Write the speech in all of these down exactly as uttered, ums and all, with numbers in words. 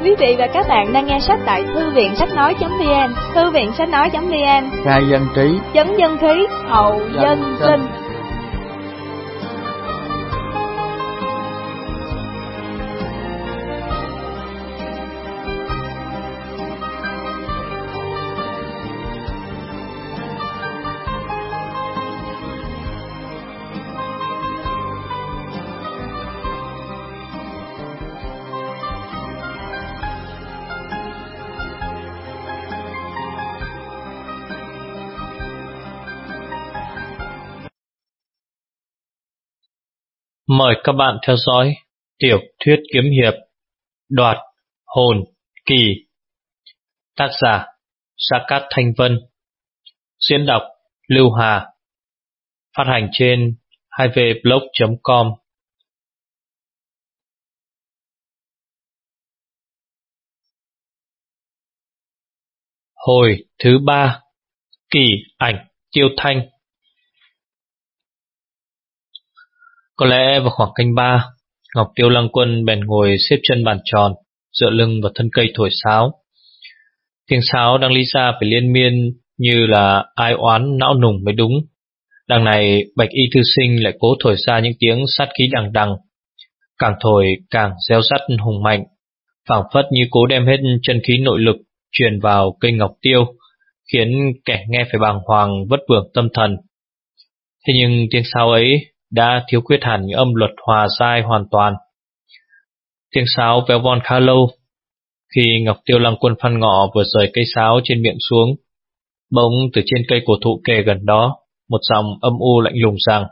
Quý vị và các bạn đang nghe sách tại thư viện sách nói chấm vn, thư viện sách nói chấm vn. Khai dân trí, chấn dân khí, hậu dân sinh. Mời các bạn theo dõi tiểu thuyết kiếm hiệp Đoạt Hồn Kỳ, tác giả Sa Cát Thanh Vân, diễn đọc Lưu Hà, phát hành trên hai v blog chấm com. Hồi thứ ba, Kỳ ảnh Tiêu Thanh. Có lẽ vào khoảng canh ba, Ngọc Tiêu Lăng Quân bèn ngồi xếp chân bàn tròn, dựa lưng vào thân cây thổi sáo. Tiếng sáo đang lý ra phải liên miên như là ai oán não nùng mới đúng. Đằng này Bạch Y thư sinh lại cố thổi ra những tiếng sát khí đằng đằng, càng thổi càng reo rắt hùng mạnh, phảng phất như cố đem hết chân khí nội lực truyền vào cây ngọc tiêu, khiến kẻ nghe phải bàng hoàng vất vưởng tâm thần. Thế nhưng tiếng sáo ấy đã thiếu khuyết hẳn những âm luật hòa giai hoàn toàn. Tiếng sáo véo von khá lâu. Khi Ngọc Tiêu Lăng Quân Phan Ngọ vừa rời cây sáo trên miệng xuống, bỗng từ trên cây cổ thụ kề gần đó, một giọng âm u lạnh lùng rằng: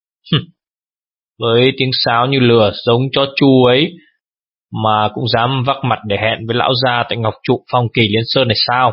với tiếng sáo như lửa giống chó chu ấy mà cũng dám vắc mặt để hẹn với lão gia tại Ngọc Trụ Phong Kỳ Liên Sơn này sao?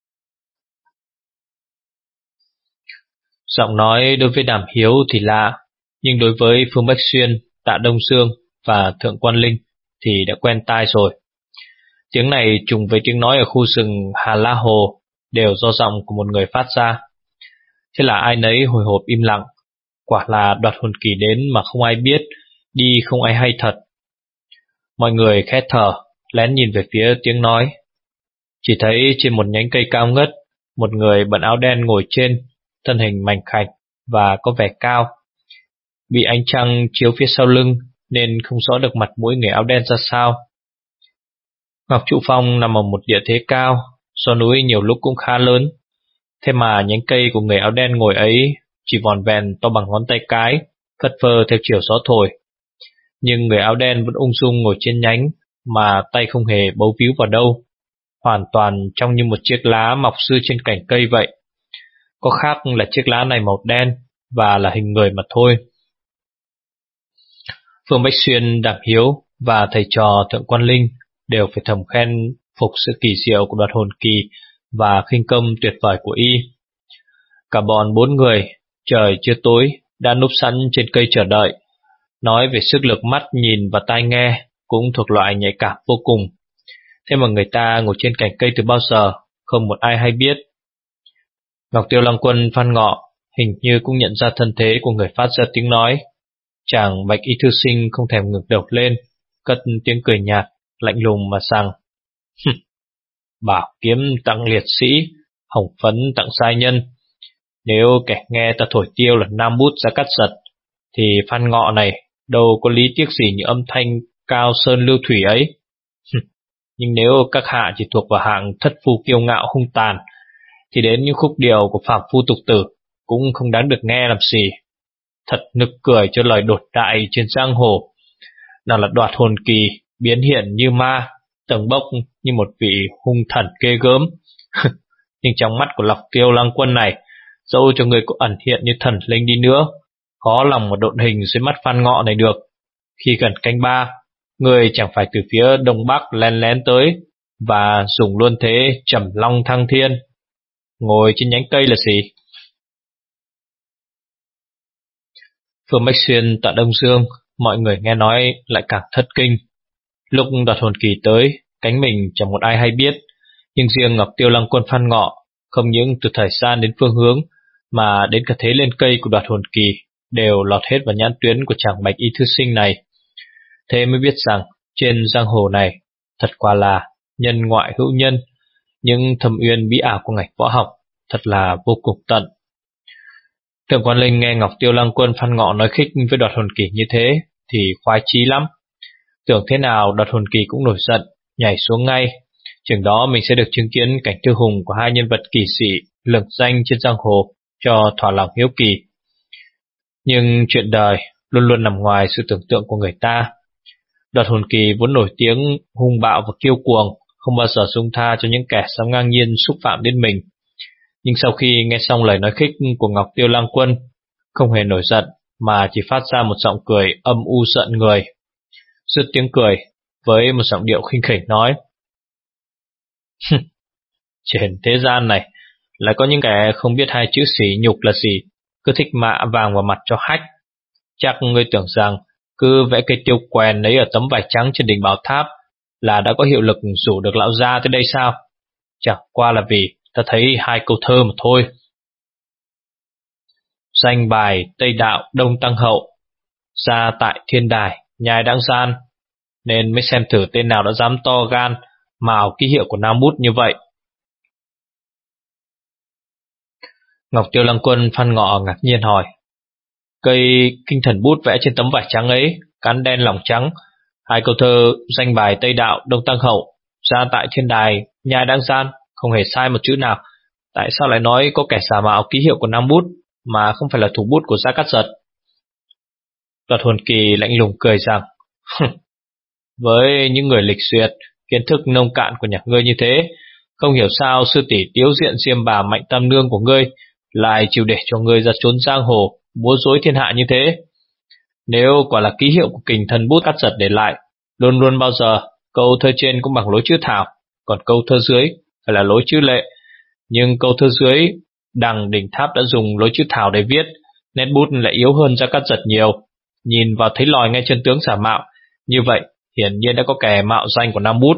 Giọng nói đối với Đàm Hiếu thì lạ, nhưng đối với Phương Bách Xuyên, Tạ Đông Dương và Thượng Quan Linh thì đã quen tai rồi. Tiếng này trùng với tiếng nói ở khu rừng Hà La Hồ, đều do giọng của một người phát ra. Thế là ai nấy hồi hộp im lặng. Quả là đoạt hồn kỳ đến mà không ai biết, đi không ai hay thật. Mọi người khẽ thở, lén nhìn về phía tiếng nói. Chỉ thấy trên một nhánh cây cao ngất, một người bận áo đen ngồi trên, thân hình mảnh khảnh và có vẻ cao. Bị ánh trăng chiếu phía sau lưng nên không rõ được mặt mũi người áo đen ra sao. Ngọc Trụ Phong nằm ở một địa thế cao, do núi nhiều lúc cũng khá lớn. Thế mà nhánh cây của người áo đen ngồi ấy chỉ vòn vẹn to bằng ngón tay cái, phất phơ theo chiều gió thổi. Nhưng người áo đen vẫn ung dung ngồi trên nhánh, mà tay không hề bấu víu vào đâu, hoàn toàn trông như một chiếc lá mọc sư trên cành cây vậy. Có khác là chiếc lá này màu đen và là hình người mà thôi. Phương Bách Xuyên, Đàm Hiếu và thầy trò Thượng Quan Linh đều phải thầm khen phục sự kỳ diệu của đoạt hồn kỳ và khinh công tuyệt vời của y. Cả bọn bốn người, trời chưa tối, đã núp sẵn trên cây chờ đợi. Nói về sức lực mắt nhìn và tai nghe cũng thuộc loại nhạy cảm vô cùng. Thế mà người ta ngồi trên cành cây từ bao giờ, không một ai hay biết. Ngọc Tiêu Lăng Quân Phan Ngọ hình như cũng nhận ra thân thế của người phát ra tiếng nói. Chàng Bạch Y thư sinh không thèm ngước đầu lên, cất tiếng cười nhạt, lạnh lùng mà rằng: bảo kiếm tặng liệt sĩ, hồng phấn tặng giai nhân. Nếu kẻ nghe ta thổi tiêu là nam bút ra cắt giật, thì Phan Ngọ này đâu có lý tiếc gì những âm thanh cao sơn lưu thủy ấy. Nhưng nếu các hạ chỉ thuộc vào hạng thất phu kiêu ngạo hung tàn, thì đến những khúc điệu của phàm phu tục tử cũng không đáng được nghe làm gì. Thật nực cười cho lời đột đại trên giang hồ. Nào là đoạt hồn kỳ biến hiện như ma, tầng bốc như một vị hung thần ghê gớm. Nhưng trong mắt của Ngọc Tiêu Lăng Quân này, dẫu cho người có ẩn hiện như thần linh đi nữa, khó lòng mà độn hình dưới mắt Phan Ngọ này được. Khi gần canh ba, người chẳng phải từ phía đông bắc lén lén tới và dùng luôn thế trầm long thăng thiên. Ngồi trên nhánh cây là gì? Phương Bách Xuyên, Tạ Đông Dương, mọi người nghe nói lại càng thất kinh. Lúc đoạt hồn kỳ tới, cánh mình chẳng một ai hay biết, nhưng riêng Ngọc Tiêu Lăng Quân Phan Ngọ, không những từ thời gian đến phương hướng, mà đến cả thế lên cây của đoạt hồn kỳ đều lọt hết vào nhãn tuyến của chàng Bạch Y thư sinh này. Thế mới biết rằng trên giang hồ này, Thật quả là nhân ngoại hữu nhân, nhưng thâm uyên bí ảo của ngành võ học thật là vô cùng tận. Thượng quan Linh nghe Ngọc Tiêu Lăng Quân Phan Ngọ nói khích với Đoạt Hồn Kỳ như thế thì khoái chí lắm. Tưởng thế nào Đoạt Hồn Kỳ cũng nổi giận, nhảy xuống ngay. Chừng đó mình sẽ được chứng kiến cảnh thư hùng của hai nhân vật kỳ sĩ lừng danh trên giang hồ, cho thỏa lòng hiếu kỳ. Nhưng chuyện đời luôn luôn nằm ngoài sự tưởng tượng của người ta. Đoạt Hồn Kỳ vốn nổi tiếng hung bạo và kiêu cuồng, không bao giờ dung tha cho những kẻ dám ngang nhiên xúc phạm đến mình. Nhưng sau khi nghe xong lời nói khích của Ngọc Tiêu Lăng Quân, không hề nổi giận mà chỉ phát ra một giọng cười âm u giận người. Dứt tiếng cười, với một giọng điệu khinh khỉnh nói: trên thế gian này lại có những kẻ không biết hai chữ sỉ nhục là gì, cứ thích mạ vàng vào mặt cho hách. Chắc ngươi tưởng rằng cứ vẽ cây tiêu quèn lấy ở tấm vải trắng trên đỉnh bảo tháp là đã có hiệu lực rủ được lão gia tới đây sao? Chẳng qua là vì ta thấy hai câu thơ mà thôi. Danh bài Tây Đạo Đông Tăng Hậu, ra tại thiên đài nhai đãng gian, nên mới xem thử tên nào đã dám to gan mào ký hiệu của Nam Bút như vậy. Ngọc Tiêu Lăng Quân Phan Ngọ ngạc nhiên hỏi: cây kinh thần bút vẽ trên tấm vải trắng ấy, cán đen lỏng trắng, hai câu thơ danh bài Tây Đạo Đông Tăng Hậu, ra tại thiên đài nhai đãng gian, không hề sai một chữ nào. Tại sao lại nói có kẻ giả mạo ký hiệu của Nam Bút mà không phải là thủ bút của Gia Cát Giật? Đoạt Hồn Kỳ lạnh lùng cười rằng: với những người lịch duyệt, kiến thức nông cạn của nhà ngươi như thế, không hiểu sao sư tỷ Tiếu Diện Diêm Bà Mạnh Tam Nương của ngươi lại chịu để cho ngươi ra trốn giang hồ, múa rối thiên hạ như thế. Nếu quả là ký hiệu của kình thần bút Cát Giật để lại, luôn luôn bao giờ câu thơ trên cũng bằng lối chữ thảo, còn câu thơ dưới phải là lối chữ lệ. Nhưng câu thơ dưới đằng đỉnh tháp đã dùng lối chữ thảo để viết, nét bút lại yếu hơn Gia Cát Giật nhiều. Nhìn vào thấy lòi ngay chân tướng giả mạo, như vậy hiển nhiên đã có kẻ mạo danh của Nam Bút.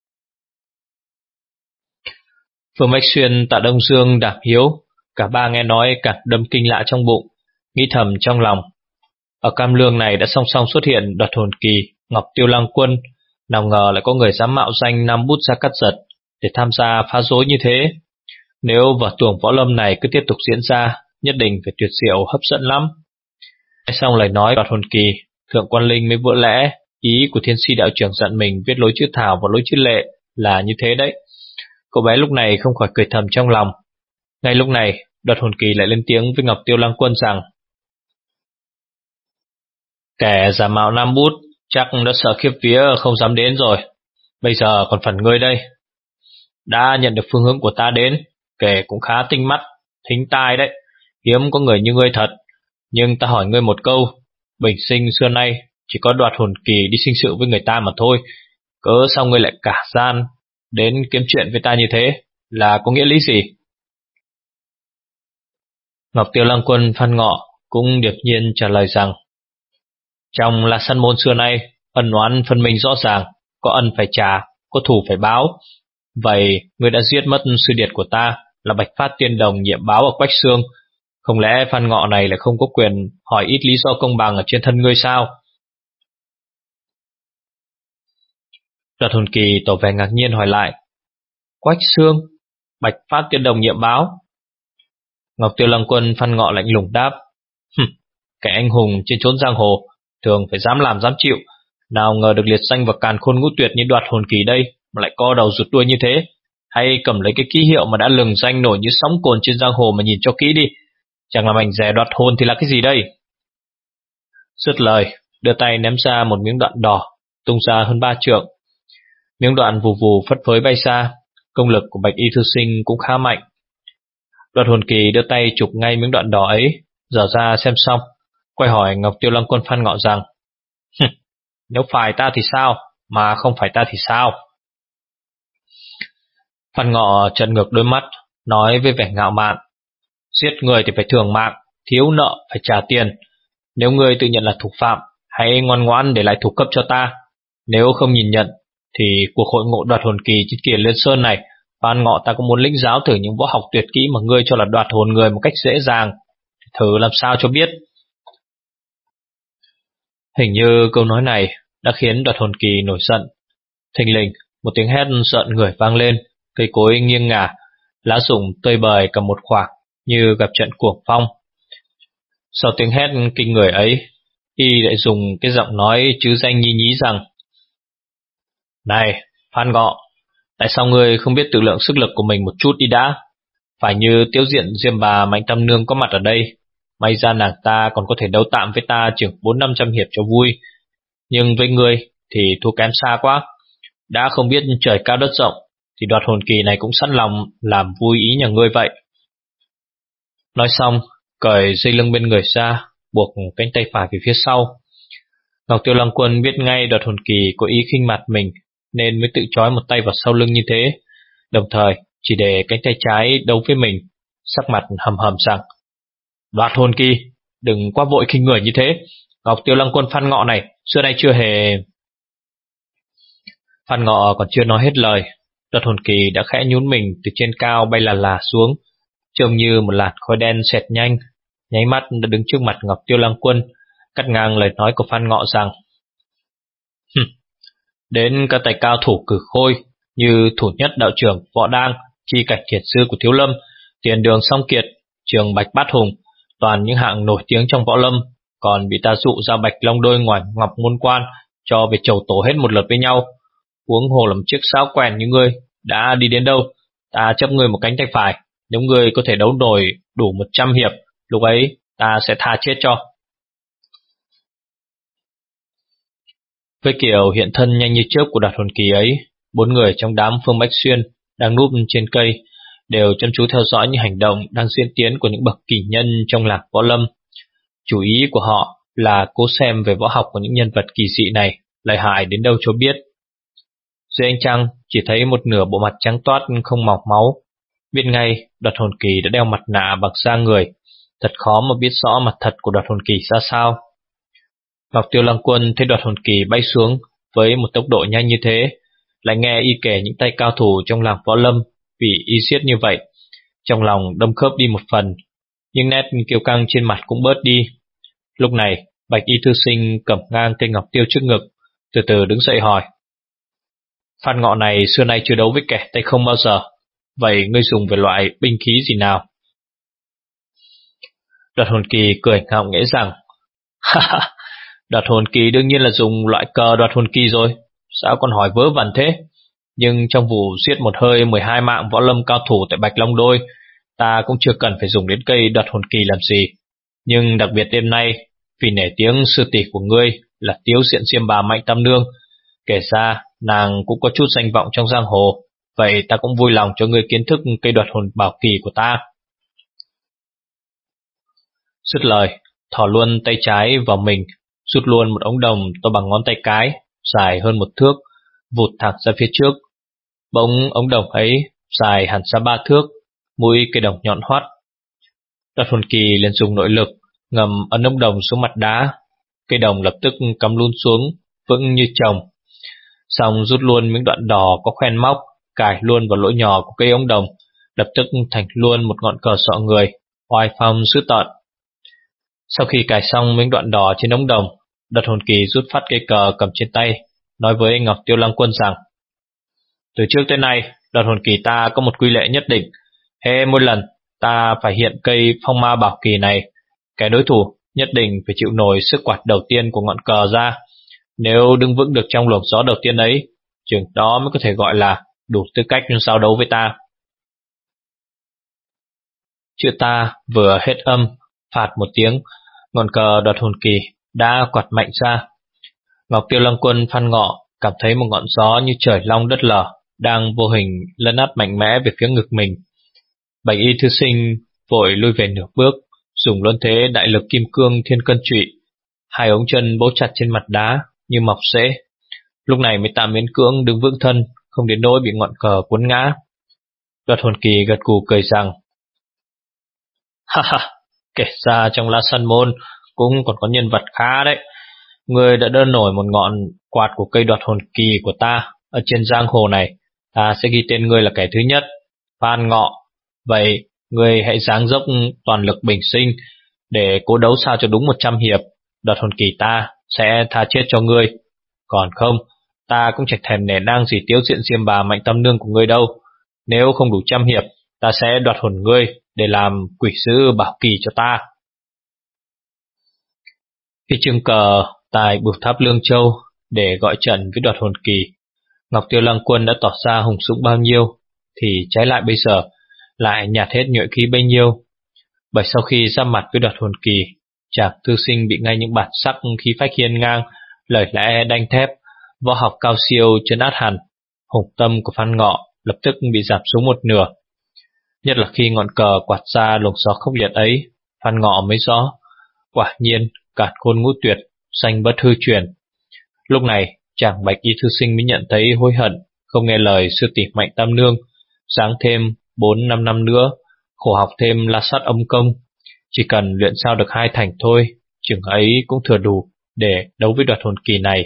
Phương Bách Xuyên, Tạ Đông Dương, Đàm Hiếu, cả ba nghe nói càng đâm kinh lạ trong bụng, nghĩ thầm trong lòng: ở Cam Lương này đã song song xuất hiện Đoạt Hồn Kỳ, Ngọc Tiêu Lăng Quân, nào ngờ lại có người dám mạo danh Nam Bút Gia Cát Giật để tham gia phá rối như thế. Nếu vở tuồng võ lâm này cứ tiếp tục diễn ra, nhất định phải tuyệt diệu hấp dẫn lắm. Nghe xong lời nói Đoạt Hồn Kỳ, Thượng quan Linh mới vỡ lẽ ý của Thiên Si đạo trưởng dặn mình viết lối chữ thảo và lối chữ lệ là như thế đấy. Cậu bé lúc này không khỏi cười thầm trong lòng. Ngay lúc này, Đoạt Hồn Kỳ lại lên tiếng với Ngọc Tiêu Lăng Quân rằng: kẻ giả mạo Nam Bút chắc đã sợ khiếp vía không dám đến rồi. Bây giờ còn phần ngươi đây. Đã nhận được phương hướng của ta đến, kẻ cũng khá tinh mắt, thính tai đấy. Hiếm có người như ngươi thật. Nhưng ta hỏi ngươi một câu, bình sinh xưa nay chỉ có Đoạt Hồn Kỳ đi sinh sự với người ta mà thôi, cớ sao ngươi lại cả gian đến kiếm chuyện với ta như thế, là có nghĩa lý gì? Ngọc Tiêu Lăng Quân Phan Ngọ cũng điệp nhiên trả lời rằng: trong La Săn Môn xưa nay, ân oán phân minh rõ ràng, có ân phải trả, có thù phải báo. Vậy ngươi đã giết mất sư điệt của ta là Bạch Phát Tiên Đồng nhiệm báo ở Quách Xương, không lẽ Phan Ngọ này lại không có quyền hỏi ít lý do công bằng ở trên thân ngươi sao? Đoạt Hồn Kỳ tỏ vẻ ngạc nhiên hỏi lại: Quách Xương, Bạch Phát Tiên Đồng nhiệm báo? Ngọc Tiêu Lăng Quân Phan Ngọ lạnh lùng đáp: Hừm, kẻ anh hùng trên chốn giang hồ thường phải dám làm dám chịu, nào ngờ được liệt danh vào càn khôn ngũ tuyệt như Đoạt Hồn Kỳ đây mà lại co đầu rụt đuôi như thế. Hay cầm lấy cái ký hiệu mà đã lừng danh nổi như sóng cồn trên giang hồ mà nhìn cho kỹ đi, chẳng là mảnh rẻ đoạt hồn thì là cái gì đây? Dứt lời, đưa tay ném ra một miếng đoạn đỏ, tung ra hơn ba trượng. Miếng đoạn vù vù phất phới bay xa, công lực của Bạch Y thư sinh cũng khá mạnh. Đoạt Hồn Kỳ đưa tay chụp ngay miếng đoạn đỏ ấy, dở ra xem xong, quay hỏi Ngọc Tiêu Lăng Quân Phan Ngọ rằng: nếu phải ta thì sao, mà không phải ta thì sao? Phan Ngọ trợn ngược đôi mắt, nói với vẻ ngạo mạn: giết người thì phải thưởng mạng, thiếu nợ phải trả tiền. Nếu ngươi tự nhận là thủ phạm, hãy ngoan ngoãn để lại thủ cấp cho ta. Nếu không nhìn nhận, thì cuộc hội ngộ Đoạt Hồn Kỳ trên Kiền Liên Sơn này, Phan Ngọ ta cũng muốn lĩnh giáo thử những võ học tuyệt kỹ mà ngươi cho là đoạt hồn người một cách dễ dàng. Thử làm sao cho biết. Hình như câu nói này đã khiến Đoạt Hồn Kỳ nổi giận. Thình lình, Một tiếng hét rợn người vang lên, cây cối nghiêng ngả, lá rụng tơi bời cả một khoảng như gặp trận cuồng phong. Sau tiếng hét kinh người ấy, y lại dùng cái giọng nói chứ danh nhí nhí rằng: "Này, Phan Ngọ, tại sao ngươi không biết tự lượng sức lực của mình một chút đi đã? Phải như Tiếu Diện Diêm Bà Mạnh Tam Nương có mặt ở đây, may ra nàng ta còn có thể đấu tạm với ta chừng bốn năm trăm hiệp cho vui. Nhưng với ngươi thì thua kém xa quá. Đã không biết trời cao đất rộng, thì Đoạt Hồn Kỳ này cũng sẵn lòng làm vui ý nhà ngươi vậy." Nói xong, cởi dây lưng bên người ra, buộc cánh tay phải về phía sau. Ngọc Tiêu Lăng Quân biết ngay Đoạt Hồn Kỳ có ý khinh mặt mình, nên mới tự trói một tay vào sau lưng như thế, đồng thời chỉ để cánh tay trái đấu với mình, sắc mặt hầm hầm rằng: "Đoạt Hồn Kỳ, đừng quá vội khinh người như thế. Ngọc Tiêu Lăng Quân Phan Ngọ này xưa nay chưa hề..." Phan Ngọ còn chưa nói hết lời, Đoạt Hồn Kỳ đã khẽ nhún mình từ trên cao bay là là xuống, trông như một làn khói đen xẹt nhanh, nháy mắt đã đứng trước mặt Ngọc Tiêu Lăng Quân, cắt ngang lời nói của Phan Ngọ rằng: "Hừm, đến các tay cao thủ cử khôi như thủ nhất đạo trưởng Võ Đang, chi cảnh kiệt sư của Thiếu Lâm, tiền đường Song Kiệt, trường Bạch Bát Hùng, toàn những hạng nổi tiếng trong võ lâm, còn bị ta dụ ra Bạch Long Đôi ngoài Ngọc Môn Quan cho về chầu tổ hết một lượt với nhau. Huống hồ làm chiếc sáo quèn như ngươi, đã đi đến đâu, ta chấp ngươi một cánh tay phải. Nếu ngươi có thể đấu nổi đủ một trăm hiệp, lúc ấy ta sẽ tha chết cho." Với kiểu hiện thân nhanh như chớp của Đoạt Hồn Kỳ ấy, bốn người trong đám Phương Bách Xuyên đang núp trên cây đều chăm chú theo dõi những hành động đang diễn tiến của những bậc kỳ nhân trong làng võ lâm. Chủ ý của họ là cố xem về võ học của những nhân vật kỳ dị này lợi hại đến đâu cho biết. Dưới ánh trăng chỉ thấy một nửa bộ mặt trắng toát không màu máu, biết ngay Đoạt Hồn Kỳ đã đeo mặt nạ bằng da người, thật khó mà biết rõ mặt thật của Đoạt Hồn Kỳ ra sao. Ngọc Tiêu Lăng Quân thấy Đoạt Hồn Kỳ bay xuống với một tốc độ nhanh như thế, lại nghe y kể những tay cao thủ trong làng võ lâm vì y giết như vậy, trong lòng đâm khớp đi một phần, nhưng nét kiêu căng trên mặt cũng bớt đi. Lúc này Bạch Y Thư Sinh cầm ngang cây ngọc tiêu trước ngực, từ từ đứng dậy hỏi: "Phan Ngọ này xưa nay chưa đấu với kẻ tay không bao giờ, vậy ngươi dùng về loại binh khí gì nào?" Đoạt Hồn Kỳ cười ngạo nghễ rằng: "Ha ha, Đoạt Hồn Kỳ đương nhiên là dùng loại cờ Đoạt Hồn Kỳ rồi, sao còn hỏi vớ vẩn thế? Nhưng trong vụ giết một hơi mười hai mạng võ lâm cao thủ tại Bạch Long Đôi, ta cũng chưa cần phải dùng đến cây Đoạt Hồn Kỳ làm gì. Nhưng đặc biệt đêm nay, vì nể tiếng sư tỷ của ngươi là Tiếu Diện Diêm Bà Mạnh Tam Nương, kể ra nàng cũng có chút danh vọng trong giang hồ, vậy ta cũng vui lòng cho ngươi kiến thức cây Đoạt Hồn Bảo Kỳ của ta." Dứt lời, thò luôn tay trái vào mình, rút luôn một ống đồng to bằng ngón tay cái, dài hơn một thước, vụt thẳng ra phía trước. Bỗng ống đồng ấy dài hẳn ra ba thước, mũi cây đồng nhọn hoắt. Đoạt Hồn Kỳ liền dùng nội lực ngầm ấn ống đồng xuống mặt đá, cây đồng lập tức cắm luôn xuống, vững như chồng. Xong rút luôn miếng đoạn đỏ có khoen móc, cài luôn vào lỗ nhỏ của cây ống đồng, lập tức thành luôn một ngọn cờ sọ người, oai phong dữ tợn. Sau khi cài xong miếng đoạn đỏ trên ống đồng, Đoạt Hồn Kỳ rút phát cây cờ cầm trên tay, nói với Ngọc Tiêu Lăng Quân rằng: "Từ trước tới nay, Đoạt Hồn Kỳ ta có một quy lệ nhất định, hễ mỗi lần ta phải hiện cây Phong Ma Bảo Kỳ này, kẻ đối thủ nhất định phải chịu nổi sức quạt đầu tiên của ngọn cờ ra. Nếu đứng vững được trong luồng gió đầu tiên ấy, chừng đó mới có thể gọi là đủ tư cách giao đấu với ta." Chữ ta vừa hết âm, phạt một tiếng, ngọn cờ Đoạt Hồn Kỳ đã quạt mạnh ra. Ngọc Tiêu Lăng Quân Phan Ngọ cảm thấy một ngọn gió như trời long đất lở đang vô hình lấn át mạnh mẽ về phía ngực mình. Bạch Y Thư Sinh vội lui về nửa bước, dùng luân thế đại lực kim cương thiên cân trụy, hai ống chân bấu chặt trên mặt đá như mọc rễ. Lúc này mới tạm miễn cưỡng đứng vững thân, không đến nỗi bị ngọn cờ cuốn ngã. Đoạt Hồn Kỳ gật gù cười rằng: "Ha ha, kể ra trong La Săn Môn cũng còn có nhân vật khá đấy. Ngươi đã đỡ nổi một ngọn quạt của cây Đoạt Hồn Kỳ của ta ở trên giang hồ này, ta sẽ ghi tên ngươi là kẻ thứ nhất, Phan Ngọ. Vậy ngươi hãy giáng dốc toàn lực bình sinh để cố đấu sao cho đúng một trăm hiệp, Đoạt Hồn Kỳ ta sẽ tha chết cho ngươi. Còn không, ta cũng chẳng thèm nể nang gì tiếu diện xiêm bà Mạnh Tam Nương của ngươi đâu. Nếu không đủ trăm hiệp, ta sẽ đoạt hồn ngươi để làm quỷ sứ bảo kỳ cho ta. Khi trưng cờ tại bửu tháp Lương Châu để gọi trận với đoạt hồn kỳ, Ngọc Tiêu Lăng Quân đã tỏ ra hùng dũng bao nhiêu, thì trái lại bây giờ lại nhạt hết nhuệ khí bấy nhiêu. Bởi sau khi ra mặt với đoạt hồn kỳ, chàng thư sinh bị ngay những bản sắc khí phách hiên ngang, lời lẽ đanh thép, võ học cao siêu trấn át hẳn, hùng tâm của Phan Ngọ lập tức bị giảm xuống một nửa. Nhất là khi ngọn cờ quạt ra luồng gió khốc liệt ấy, Phan Ngọ mới rõ, quả nhiên cản khôn ngũ tuyệt, sanh bất hư truyền. Lúc này chàng bạch y thư sinh mới nhận thấy hối hận, không nghe lời sư tỷ Mạnh Tam Nương, giáng thêm bốn năm năm nữa, khổ học thêm la sát âm công, chỉ cần luyện sao được hai thành thôi, chừng ấy cũng thừa đủ để đấu với đoạt hồn kỳ này.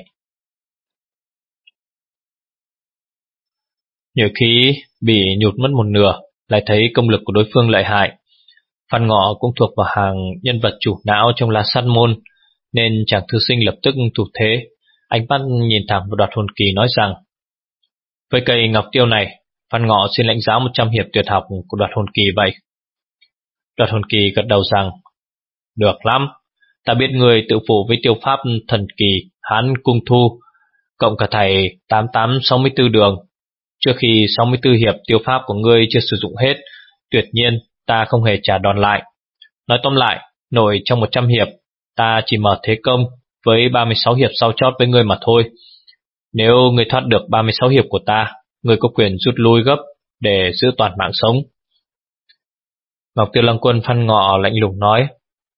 Nhiều khi bị nhụt mất một nửa, lại thấy công lực của đối phương lợi hại. Phan Ngọ cũng thuộc vào hàng nhân vật chủ não trong La Sát môn, nên chàng thư sinh lập tức thủ thế, ánh mắt nhìn thẳng vào đoạt hồn kỳ nói rằng: với cây ngọc tiêu này, Phan Ngọ xin lãnh giáo một trăm hiệp tuyệt học của đoạt hồn kỳ vậy. Đoạt hồn kỳ gật đầu rằng: được lắm, ta biết người tự phụ với tiêu pháp thần kỳ Hán Cung Thu, cộng cả thầy tám tám sáu mươi tư đường. Trước khi sáu mươi tư hiệp tiêu pháp của ngươi chưa sử dụng hết, tuyệt nhiên ta không hề trả đòn lại. Nói tóm lại, nổi trong một trăm hiệp, ta chỉ mở thế công với ba mươi sáu hiệp sau chót với ngươi mà thôi. Nếu ngươi thoát được ba mươi sáu hiệp của ta, ngươi có quyền rút lui gấp để giữ toàn mạng sống. Ngọc Tiêu Lăng Quân Phan Ngọ lạnh lùng nói: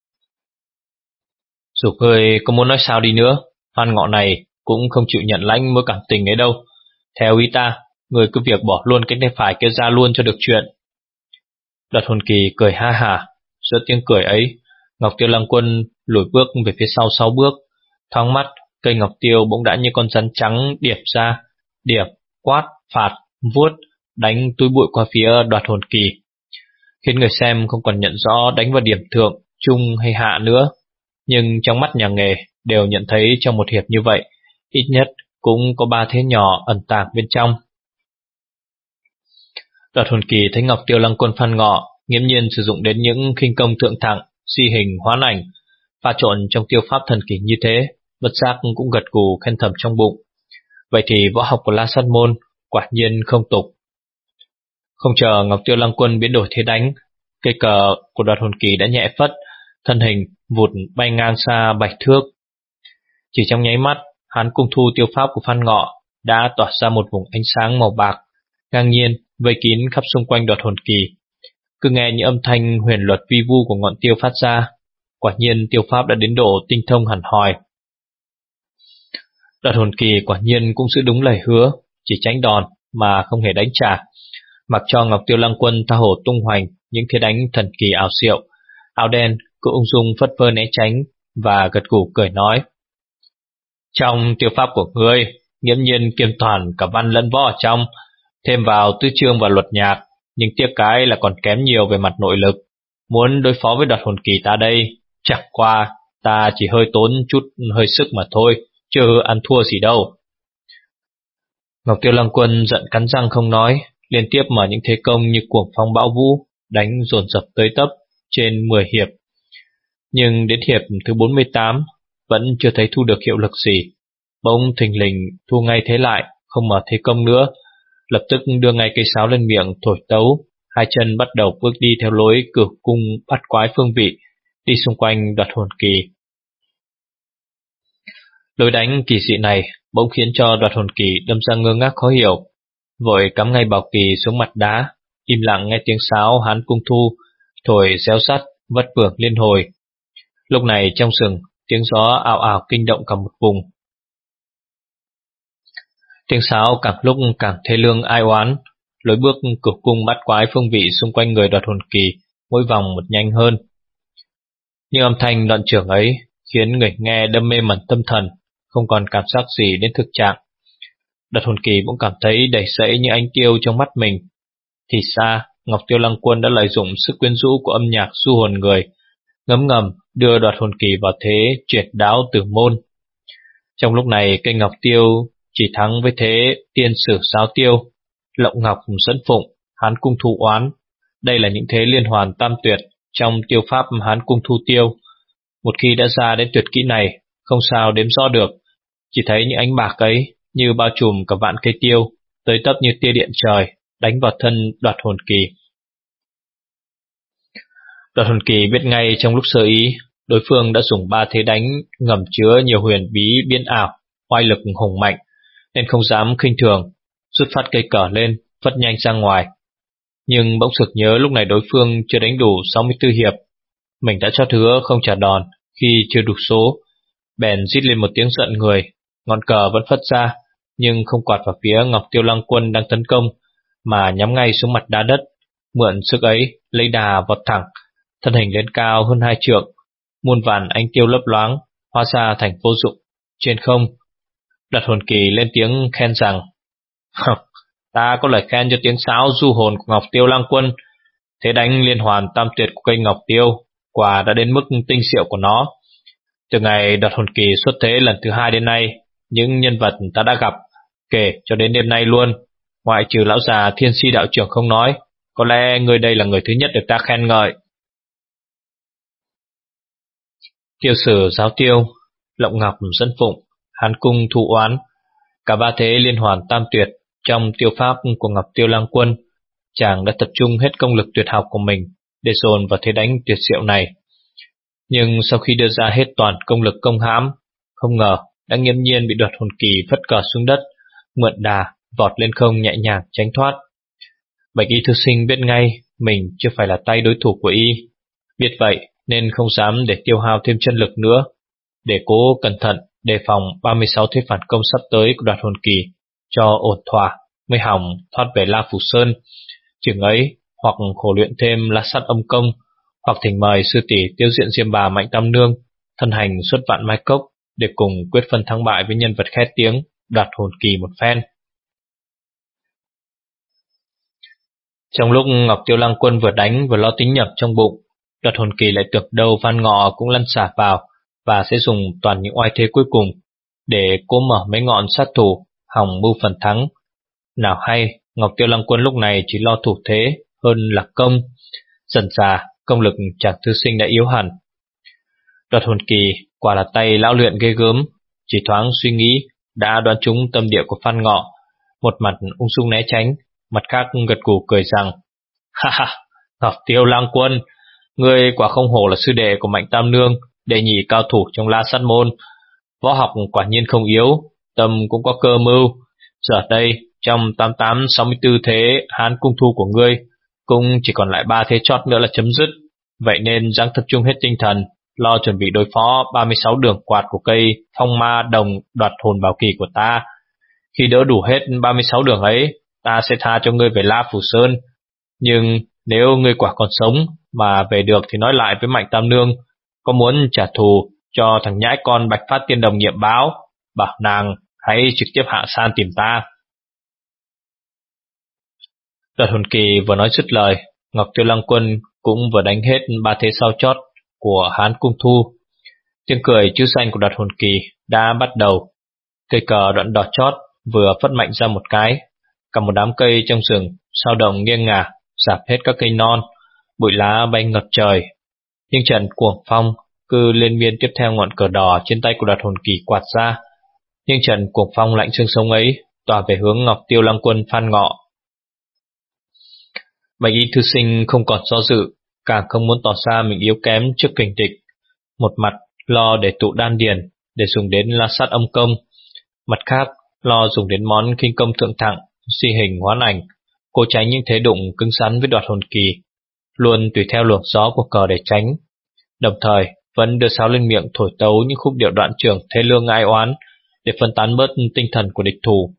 dù ngươi có muốn nói sao đi nữa, Phan Ngọ này cũng không chịu nhận lãnh mối cảm tình ấy đâu. Theo ý ta, ngươi cứ việc bỏ luôn cái tay phải kia ra luôn cho được chuyện. Đoạt hồn kỳ cười ha hả. Giữa tiếng cười ấy, Ngọc Tiêu Lăng Quân lùi bước về phía sau sáu bước. Thoáng mắt, cây ngọc tiêu bỗng đã như con rắn trắng điệp ra, điệp, quát, phạt, vuốt, đánh túi bụi qua phía đoạt hồn kỳ, khiến người xem không còn nhận rõ đánh vào điểm thượng, trung hay hạ nữa. Nhưng trong mắt nhà nghề đều nhận thấy trong một hiệp như vậy, ít nhất cũng có ba thế nhỏ ẩn tàng bên trong. Đoạt hồn kỳ thấy Ngọc Tiêu Lăng Quân Phan Ngọ nghiễm nhiên sử dụng đến những khinh công thượng thặng, si hình hoán ảnh, pha trộn trong tiêu pháp thần kỳ như thế, bất giác cũng gật gù khen thầm trong bụng. Vậy thì võ học của La Sát môn quả nhiên không tục. Không chờ Ngọc Tiêu Lăng Quân biến đổi thế đánh, cây cờ của đoạt hồn kỳ đã nhẹ phất, thân hình vụt bay ngang xa bảy thước. Chỉ trong nháy mắt, Hán Cung Thu tiêu pháp của Phan Ngọ đã tỏa ra một vùng ánh sáng màu bạc, ngang nhiên vây kín khắp xung quanh đoạt hồn kỳ. Cứ nghe những âm thanh huyền luật vi vu của ngọn tiêu phát ra, quả nhiên tiêu pháp đã đến độ tinh thông hẳn hoi. Đoạt hồn kỳ quả nhiên cũng giữ đúng lời hứa, chỉ tránh đòn mà không hề đánh trả, mặc cho Ngọc Tiêu Lăng Quân tha hồ tung hoành những thế đánh thần kỳ ảo diệu. Áo đen cứ ung dung phất phơ né tránh và gật gù cười nói: trong tiêu pháp của ngươi nghiễm nhiên kiêm toàn cả văn lẫn võ ở trong, thêm vào tứ chương và luật nhạc, nhưng tiếc cái là còn kém nhiều về mặt nội lực. Muốn đối phó với đoạt hồn kỳ ta đây, chẳng qua ta chỉ hơi tốn chút hơi sức mà thôi, chứ ăn thua gì đâu. Ngọc Tiêu Lăng Quân giận cắn răng không nói, liên tiếp mở những thế công như cuồng phong bão vũ, đánh dồn dập tới tấp trên mười hiệp. Nhưng đến hiệp thứ bốn mươi tám vẫn chưa thấy thu được hiệu lực gì. Bỗng thình lình thu ngay thế lại, không mở thế công nữa, lập tức đưa ngay cây sáo lên miệng thổi tấu, hai chân bắt đầu bước đi theo lối cửu cung bắt quái phương vị, đi xung quanh đoạt hồn kỳ. Lối đánh kỳ dị này bỗng khiến cho đoạt hồn kỳ đâm ra ngơ ngác khó hiểu, vội cắm ngay bảo kỳ xuống mặt đá, im lặng nghe tiếng sáo Hán Cung Thu thổi réo sắt vất vưởng liên hồi. Lúc này trong rừng, tiếng gió ào ào kinh động cả một vùng. Tiếng sáo càng lúc càng thê lương ai oán, lối bước cửu cung bắt quái phương vị xung quanh người đoạt hồn kỳ mỗi vòng một nhanh hơn. Nhưng âm thanh đoạn trưởng ấy khiến người nghe đâm mê mẩn tâm thần, không còn cảm giác gì đến thực trạng. Đoạt hồn kỳ cũng cảm thấy đầy sẫy như ánh tiêu trong mắt mình. Thì xa, Ngọc Tiêu Lăng Quân đã lợi dụng sức quyến rũ của âm nhạc du hồn người, ngấm ngầm đưa đoạt hồn kỳ vào thế triệt đáo tử môn. Trong lúc này, cây ngọc tiêu chỉ thắng với thế Tiên Sử Giáo Tiêu, Lộng Ngọc Dẫn Phụng, Hán Cung Thu Oán. Đây là những thế liên hoàn tam tuyệt trong tiêu pháp Hán Cung Thu Tiêu. Một khi đã ra đến tuyệt kỹ này, không sao đếm rõ được. Chỉ thấy những ánh bạc ấy như bao trùm cả vạn cây tiêu, tới tấp như tia điện trời, đánh vào thân Đoạt Hồn Kỳ. Đoạt Hồn Kỳ biết ngay trong lúc sơ ý, đối phương đã dùng ba thế đánh ngầm chứa nhiều huyền bí biến ảo, oai lực hùng mạnh, nên không dám khinh thường, rút phát cây cờ lên, phất nhanh ra ngoài. Nhưng bỗng sực nhớ lúc này đối phương chưa đánh đủ sáu mươi tư hiệp, mình đã chót hứa không trả đòn khi chưa đủ số, bèn rít lên một tiếng giận người, ngọn cờ vẫn phất ra, nhưng không quạt vào phía Ngọc Tiêu Lăng Quân đang tấn công, mà nhắm ngay xuống mặt đá đất. Mượn sức ấy, lấy đà vọt thẳng, thân hình lên cao hơn hai trượng, muôn vàn ánh tiêu lấp loáng, hóa ra thành vô dụng. Trên không, Đoạt Hồn Kỳ lên tiếng khen rằng: ta có lời khen cho tiếng sáo du hồn của Ngọc Tiêu Lăng Quân. Thế đánh liên hoàn tam tuyệt của cây Ngọc Tiêu quả đã đến mức tinh diệu của nó. Từ ngày Đoạt Hồn Kỳ xuất thế lần thứ hai đến nay, những nhân vật ta đã gặp, kể cho đến đêm nay luôn, ngoại trừ lão già Thiên Si đạo trưởng không nói, có lẽ người đây là người thứ nhất được ta khen ngợi. Tiêu Sử Giáo Tiêu, Lộng Ngọc Dẫn Phụng, Hán Cung Thu Oán, cả ba thế liên hoàn tam tuyệt trong tiêu pháp của Ngọc Tiêu Lăng Quân, chàng đã tập trung hết công lực tuyệt học của mình để dồn vào thế đánh tuyệt diệu này. Nhưng sau khi đưa ra hết toàn công lực công hãm, không ngờ đã nghiễm nhiên bị Đoạt Hồn Kỳ phất cờ xuống đất, mượn đà vọt lên không nhẹ nhàng tránh thoát. Bạch y thư sinh biết ngay mình chưa phải là tay đối thủ của y, biết vậy nên không dám để tiêu hao thêm chân lực nữa, để cố cẩn thận đề phòng ba mươi sáu thế phản công sắp tới của Đoạt Hồn Kỳ cho ổn thỏa, mới hòng thoát về La Phủ Sơn. Chừng ấy, hoặc khổ luyện thêm La Sát Âm Công, hoặc thỉnh mời sư tỷ Tiêu Diện Diêm Bà Mạnh Tam Nương thân hành xuất vạn mai cốc để cùng quyết phân thắng bại với nhân vật khét tiếng Đoạt Hồn Kỳ một phen. Trong lúc Ngọc Tiêu Lăng Quân vừa đánh vừa lo tính nhập trong bụng, Đoạt Hồn Kỳ lại tưởng đâu Phan Ngọ cũng lăn xả vào và sẽ dùng toàn những oai thế cuối cùng để cố mở mấy ngọn sát thủ, hòng mưu phần thắng. Nào hay Ngọc Tiêu Lăng Quân lúc này chỉ lo thủ thế hơn là công. Dần dà công lực chàng thư sinh đã yếu hẳn. Đoạt Hồn Kỳ quả là tay lão luyện ghê gớm, chỉ thoáng suy nghĩ đã đoán trúng tâm địa của Phan Ngọ, một mặt ung dung né tránh, mặt khác gật gù cười rằng: ha ha, Ngọc Tiêu Lăng Quân, ngươi quả không hổ là sư đệ của Mạnh Tam Nương, đệ nhị cao thủ trong La Sát môn. Võ học quả nhiên không yếu, tâm cũng có cơ mưu. Giờ đây trong tám tám sáu mươi tư thế Hán Cung Thu của ngươi cũng chỉ còn lại ba thế chót nữa là chấm dứt. Vậy nên ráng tập trung hết tinh thần, lo chuẩn bị đối phó ba mươi sáu đường quạt của cây Phong Ma Đồng Đoạt Hồn Bảo Kỳ của ta. Khi đỡ đủ hết ba mươi sáu đường ấy, ta sẽ tha cho ngươi về La Phủ Sơn. Nhưng nếu ngươi quả còn sống mà về được thì nói lại với Mạnh Tam Nương, có muốn trả thù cho thằng nhãi con Bạch Phát Tiên Đồng nhiệm báo, bảo nàng hãy trực tiếp hạ san tìm ta. Đoạt Hồn Kỳ vừa nói dứt lời, Ngọc Tiêu Lăng Quân cũng vừa đánh hết ba thế sau chót của Hán Cung Thu. Tiếng cười chữ danh của Đoạt Hồn Kỳ đã bắt đầu. Cây cờ đoạn đỏ chót vừa phất mạnh ra một cái, cả một đám cây trong rừng sao động nghiêng ngả, rạp hết các cây non, bụi lá bay ngập trời. Nhưng trận cuồng phong cứ liên miên tiếp theo ngọn cờ đỏ trên tay của Đoạt Hồn Kỳ quạt ra. Nhưng trận cuồng phong lạnh xương sống ấy tỏa về hướng Ngọc Tiêu Lăng Quân Phan Ngọ. Bạch y thư sinh không còn do dự, càng không muốn tỏ ra mình yếu kém trước kình địch. Một mặt lo để tụ đan điền để dùng đến La Sát Âm Công, mặt khác lo dùng đến món khinh công thượng thặng di hình hoán ảnh, cố tránh những thế đụng cứng rắn với Đoạt Hồn Kỳ, luôn tùy theo luồng gió của cờ để tránh. Đồng thời vẫn đưa sáo lên miệng thổi tấu những khúc điệu đoạn trưởng thê lương ai oán để phân tán bớt tinh thần của địch thủ.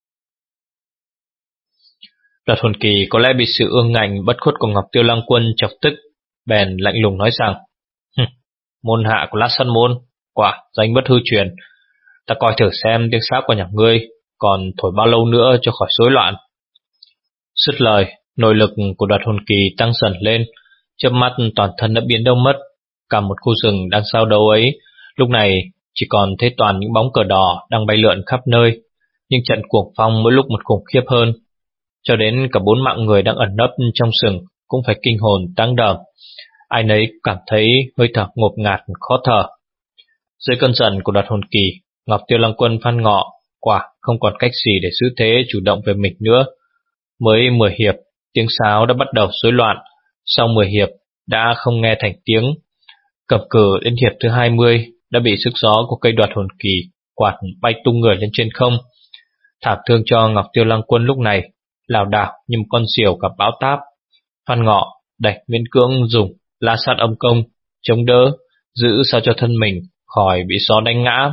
Đoạt Hồn Kỳ có lẽ bị sự ương ngạnh bất khuất của Ngọc Tiêu Lăng Quân chọc tức, bèn lạnh lùng nói rằng: môn hạ của La Sát môn quả danh bất hư truyền, ta coi thử xem tiếng sáo của nhà ngươi còn thổi bao lâu nữa cho khỏi rối loạn. Dứt lời, nội lực của Đoạt Hồn Kỳ tăng dần lên, chớp mắt toàn thân đã biến đâu mất. Cả một khu rừng đang giao đấu ấy lúc này chỉ còn thấy toàn những bóng cờ đỏ đang bay lượn khắp nơi, nhưng trận cuồng phong mỗi lúc một khủng khiếp hơn, cho đến cả bốn mạng người đang ẩn nấp trong sừng cũng phải kinh hồn táng đờm. Ai nấy cảm thấy hơi thở ngột ngạt khó thở. Dưới cơn giận của Đoạt Hồn Kỳ, Ngọc Tiêu Lăng Quân Phan Ngọ quả không còn cách gì để giữ thế chủ động về mình nữa. Mới mười hiệp, tiếng sáo đã bắt đầu rối loạn. Sau mười hiệp đã không nghe thành tiếng. Cầm cử đến hiệp thứ hai mươi đã bị sức gió của cây Đoạt Hồn Kỳ quạt bay tung người lên trên không. Thảm thương cho Ngọc Tiêu Lăng Quân lúc này lảo đảo như một con diều gặp bão táp. Phan Ngọ đành miễn cưỡng dùng La Sát Âm Công chống đỡ, giữ sao cho thân mình khỏi bị gió đánh ngã.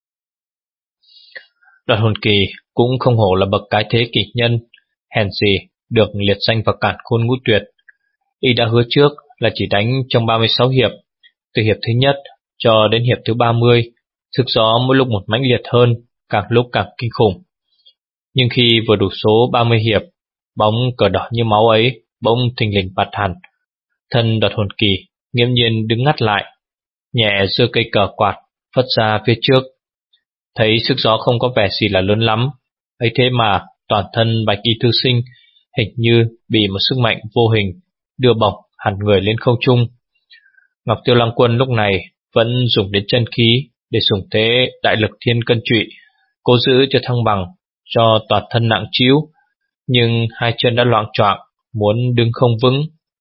Đoạt Hồn Kỳ cũng không hổ là bậc cái thế kỷ nhân, hèn gì được liệt danh vào cản khôn ngũ tuyệt. Y đã hứa trước là chỉ đánh trong ba mươi sáu hiệp, từ hiệp thứ nhất cho đến hiệp thứ ba mươi, sức gió mỗi lúc một mãnh liệt hơn, càng lúc càng kinh khủng. Nhưng khi vừa đủ số ba mươi hiệp, bóng cờ đỏ như máu ấy bỗng thình lình bạt hẳn. Thân Đoạt Hồn Kỳ nghiêm nhiên đứng ngắt lại, nhẹ giơ cây cờ quạt phất ra phía trước. Thấy sức gió không có vẻ gì là lớn lắm, ấy thế mà toàn thân Bạch Y thư sinh hình như bị một sức mạnh vô hình đưa bổng hẳn người lên không trung. Ngọc Tiêu Lăng Quân lúc này vẫn dùng đến chân khí để dùng thế đại lực thiên cân trụy, cố giữ cho thăng bằng, cho toàn thân nặng trĩu, nhưng hai chân đã loạng choạng, muốn đứng không vững.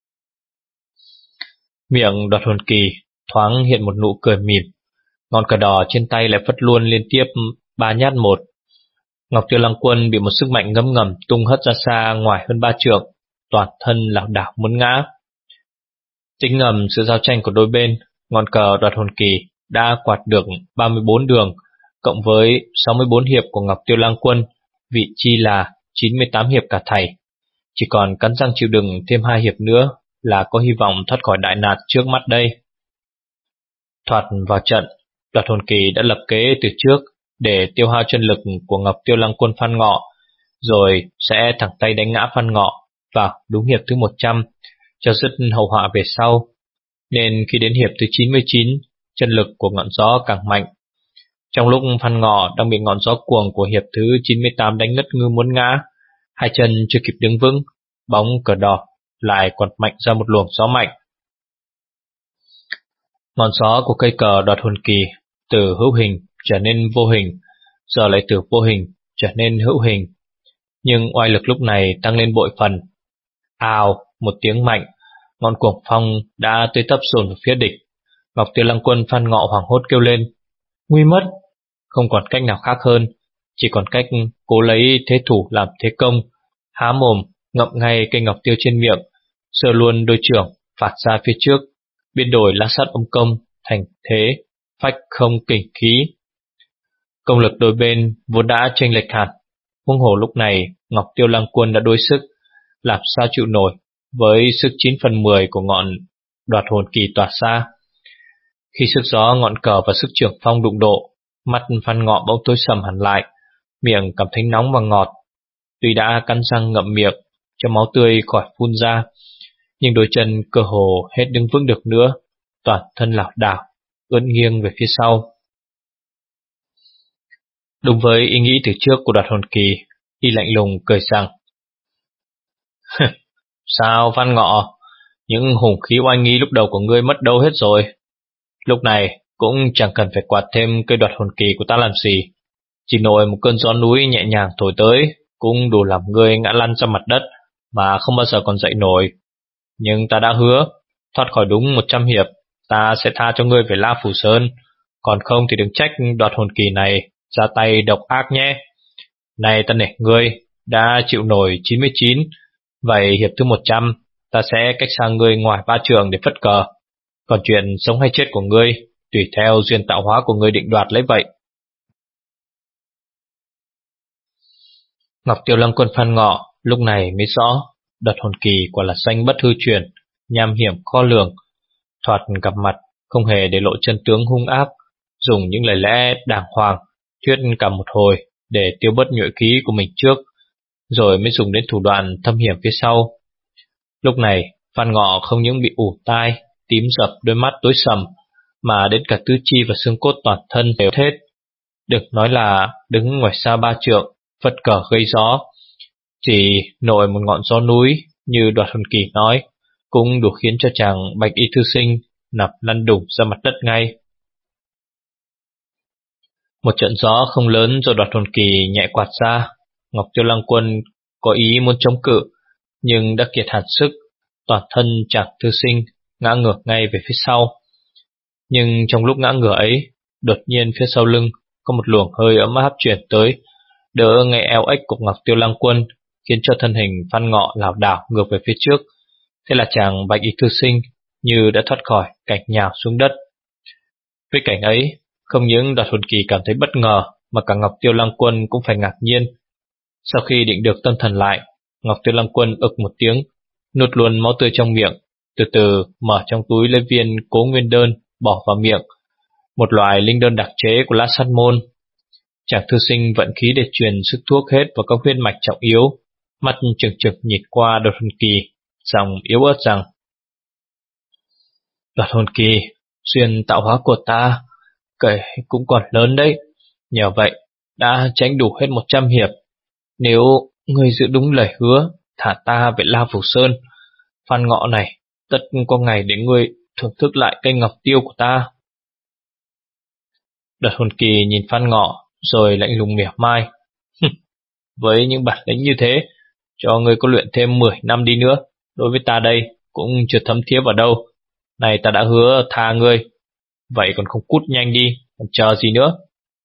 Miệng Đoạt Hồn Kỳ thoáng hiện một nụ cười mỉm, ngọn cờ đỏ trên tay lại phất luôn liên tiếp ba nhát một. Ngọc Tiêu Lăng Quân bị một sức mạnh ngấm ngầm tung hất ra xa ngoài hơn ba trượng, toàn thân lảo đảo muốn ngã. Tính ngầm sự giao tranh của đôi bên, ngọn cờ Đoạt Hồn Kỳ đã quạt được ba mươi bốn đường, cộng với sáu mươi bốn hiệp của Ngọc Tiêu Lăng Quân, vị chi là chín mươi tám hiệp cả thảy. Chỉ còn cắn răng chịu đựng thêm hai hiệp nữa là có hy vọng thoát khỏi đại nạn trước mắt đây. Thoạt vào trận, Đoạt Hồn Kỳ đã lập kế từ trước để tiêu hao chân lực của Ngọc Tiêu Lăng Quân Phan Ngọ, rồi sẽ thẳng tay đánh ngã Phan Ngọ vào đúng hiệp thứ một trăm, cho dứt hậu họa về sau. Nên khi đến hiệp thứ chín mươi chín, chân lực của ngọn gió càng mạnh. Trong lúc Phan Ngọ đang bị ngọn gió cuồng của hiệp thứ chín mươi tám đánh ngất ngư muốn ngã, hai chân chưa kịp đứng vững, bóng cờ đỏ lại quật mạnh ra một luồng gió mạnh. Ngọn gió của cây cờ Đoạt Hồn Kỳ từ hữu hình trở nên vô hình, giờ lại từ vô hình trở nên hữu hình. Nhưng oai lực lúc này tăng lên bội phần. Ào, một tiếng mạnh, ngọn cuồng phong đã tới tấp dồn vào phía địch. Ngọc Tiêu Lăng Quân Phan Ngọ hoảng hốt kêu lên: nguy mất! Không còn cách nào khác hơn, chỉ còn cách cố lấy thế thủ làm thế công, há mồm ngậm ngay cây ngọc tiêu trên miệng, giơ luôn đôi chưởng phạt ra phía trước, biến đổi La Sát Âm Công thành thế phách không kình khí. Công lực đôi bên vốn đã chênh lệch hẳn, huống hồ lúc này Ngọc Tiêu Lăng Quân đã đuối sức, làm sao chịu nổi với sức chín phần mười của ngọn Đoạt Hồn Kỳ tỏa ra. Khi sức gió ngọn cờ và sức trưởng phong đụng độ, mắt Phan Ngọ bỗng tối sầm hẳn lại, miệng cảm thấy nóng và ngọt. Tuy đã cắn răng ngậm miệng cho máu tươi khỏi phun ra, nhưng đôi chân cơ hồ hết đứng vững được nữa, toàn thân lảo đảo, ưỡn nghiêng về phía sau. Đúng với ý nghĩ từ trước của Đoạt Hồn Kỳ, y lạnh lùng cười rằng: sao Phan Ngọ, những hùng khí oai nghi lúc đầu của ngươi mất đâu hết rồi? Lúc này cũng chẳng cần phải quạt thêm cây Đoạt Hồn Kỳ của ta làm gì, chỉ nổi một cơn gió núi nhẹ nhàng thổi tới cũng đủ làm ngươi ngã lăn ra mặt đất mà không bao giờ còn dậy nổi. Nhưng ta đã hứa, thoát khỏi đúng một trăm hiệp, ta sẽ tha cho ngươi về La Phủ Sơn, còn không thì đừng trách Đoạt Hồn Kỳ này ra tay độc ác nhé. Này ta nể ngươi đã chịu nổi chín mươi chín, vậy hiệp thứ một trăm ta sẽ cách xa ngươi ngoài ba trường để phất cờ. Còn chuyện sống hay chết của ngươi tùy theo duyên tạo hóa của ngươi định đoạt lấy vậy. Ngọc Tiêu Lăng Quân Phan Ngọ lúc này mới rõ Đoạt Hồn Kỳ quả là danh bất hư truyền, nham hiểm khó lường. Thoạt gặp mặt không hề để lộ chân tướng hung ác, dùng những lời lẽ đàng hoàng thuyết cả một hồi để tiêu bớt nhuệ khí của mình trước, rồi mới dùng đến thủ đoạn thâm hiểm phía sau. Lúc này Phan Ngọ không những bị ủ tai, tím dập đôi mắt tối sầm, mà đến cả tứ chi và xương cốt toàn thân đều hết. Đừng nói là đứng ngoài xa ba trượng, phất cờ gây gió. Chỉ nổi một ngọn gió núi như Đoạt Hồn Kỳ nói cũng đủ khiến cho chàng bạch y thư sinh nằm lăn đùng ra mặt đất ngay. Một trận gió không lớn rồi Đoạt Hồn Kỳ nhẹ quạt ra. Ngọc Tiêu Lăng Quân có ý muốn chống cự, nhưng đã kiệt hẳn sức, toàn thân chàng thư sinh ngã ngửa ngay về phía sau. Nhưng trong lúc ngã ngửa ấy, đột nhiên phía sau lưng có một luồng hơi ấm áp chuyển tới, đỡ ngay eo ếch của Ngọc Tiêu Lăng Quân, khiến cho thân hình Phan Ngọ lảo đảo ngược về phía trước. Thế là chàng bạch y thư sinh như đã thoát khỏi cảnh nhào xuống đất. Với cảnh ấy, không những Đoạt Hồn Kỳ cảm thấy bất ngờ, mà cả Ngọc Tiêu Lăng Quân cũng phải ngạc nhiên. Sau khi định được tâm thần lại, Ngọc Tiêu Lăng Quân ực một tiếng, nuốt luôn máu tươi trong miệng, từ từ mở trong túi lấy viên Cố Nguyên Đơn bỏ vào miệng, một loại linh đơn đặc chế của Lã Sát Môn. Chàng thư sinh vận khí để truyền sức thuốc hết vào các huyết mạch trọng yếu, mắt trừng trừng nhìn qua Đoạt Hồn Kỳ, giọng yếu ớt rằng: Đoạt Hồn Kỳ, xuyên tạo hóa của ta kể cũng còn lớn đấy, nhờ vậy đã tránh đủ hết một trăm hiệp. Nếu ngươi giữ đúng lời hứa thả ta về La Phủ Sơn, Phan Ngọ này tất có ngày để ngươi thưởng thức lại cây ngọc tiêu của ta. Đoạt Hồn Kỳ nhìn Phan Ngọ rồi lạnh lùng mỉa mai: với những bản lĩnh như thế, cho ngươi có luyện thêm mười năm đi nữa, đối với ta đây cũng chưa thấm thía vào đâu. Này ta đã hứa tha ngươi, vậy còn không cút nhanh đi, còn chờ gì nữa.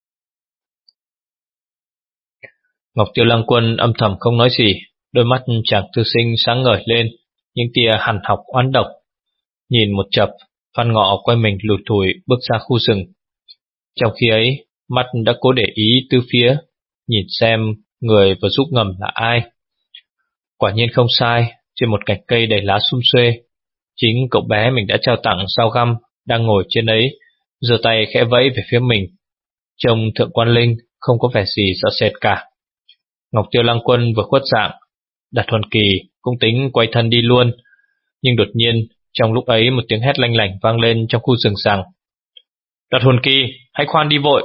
Ngọc Tiêu Lăng Quân âm thầm không nói gì, đôi mắt chàng thư sinh sáng ngời lên những tia hằn học oán độc. Nhìn một chập, Phan Ngọ quay mình lùi thủi bước ra khu rừng. Trong khi ấy, mắt đã cố để ý tứ phía, nhìn xem người vừa giúp ngầm là ai. Quả nhiên không sai, trên một cành cây đầy lá sum xuê, chính cậu bé mình đã trao tặng sao găm đang ngồi trên ấy, giơ tay khẽ vẫy về phía mình. Trông Thượng Quan Linh không có vẻ gì sợ sệt cả. Ngọc Tiêu Lăng Quân vừa khuất dạng, Đoạt Hồn Kỳ cũng tính quay thân đi luôn, nhưng đột nhiên trong lúc ấy một tiếng hét lanh lảnh vang lên trong khu rừng rằng: Đoạt Hồn Kỳ, hãy khoan đi vội.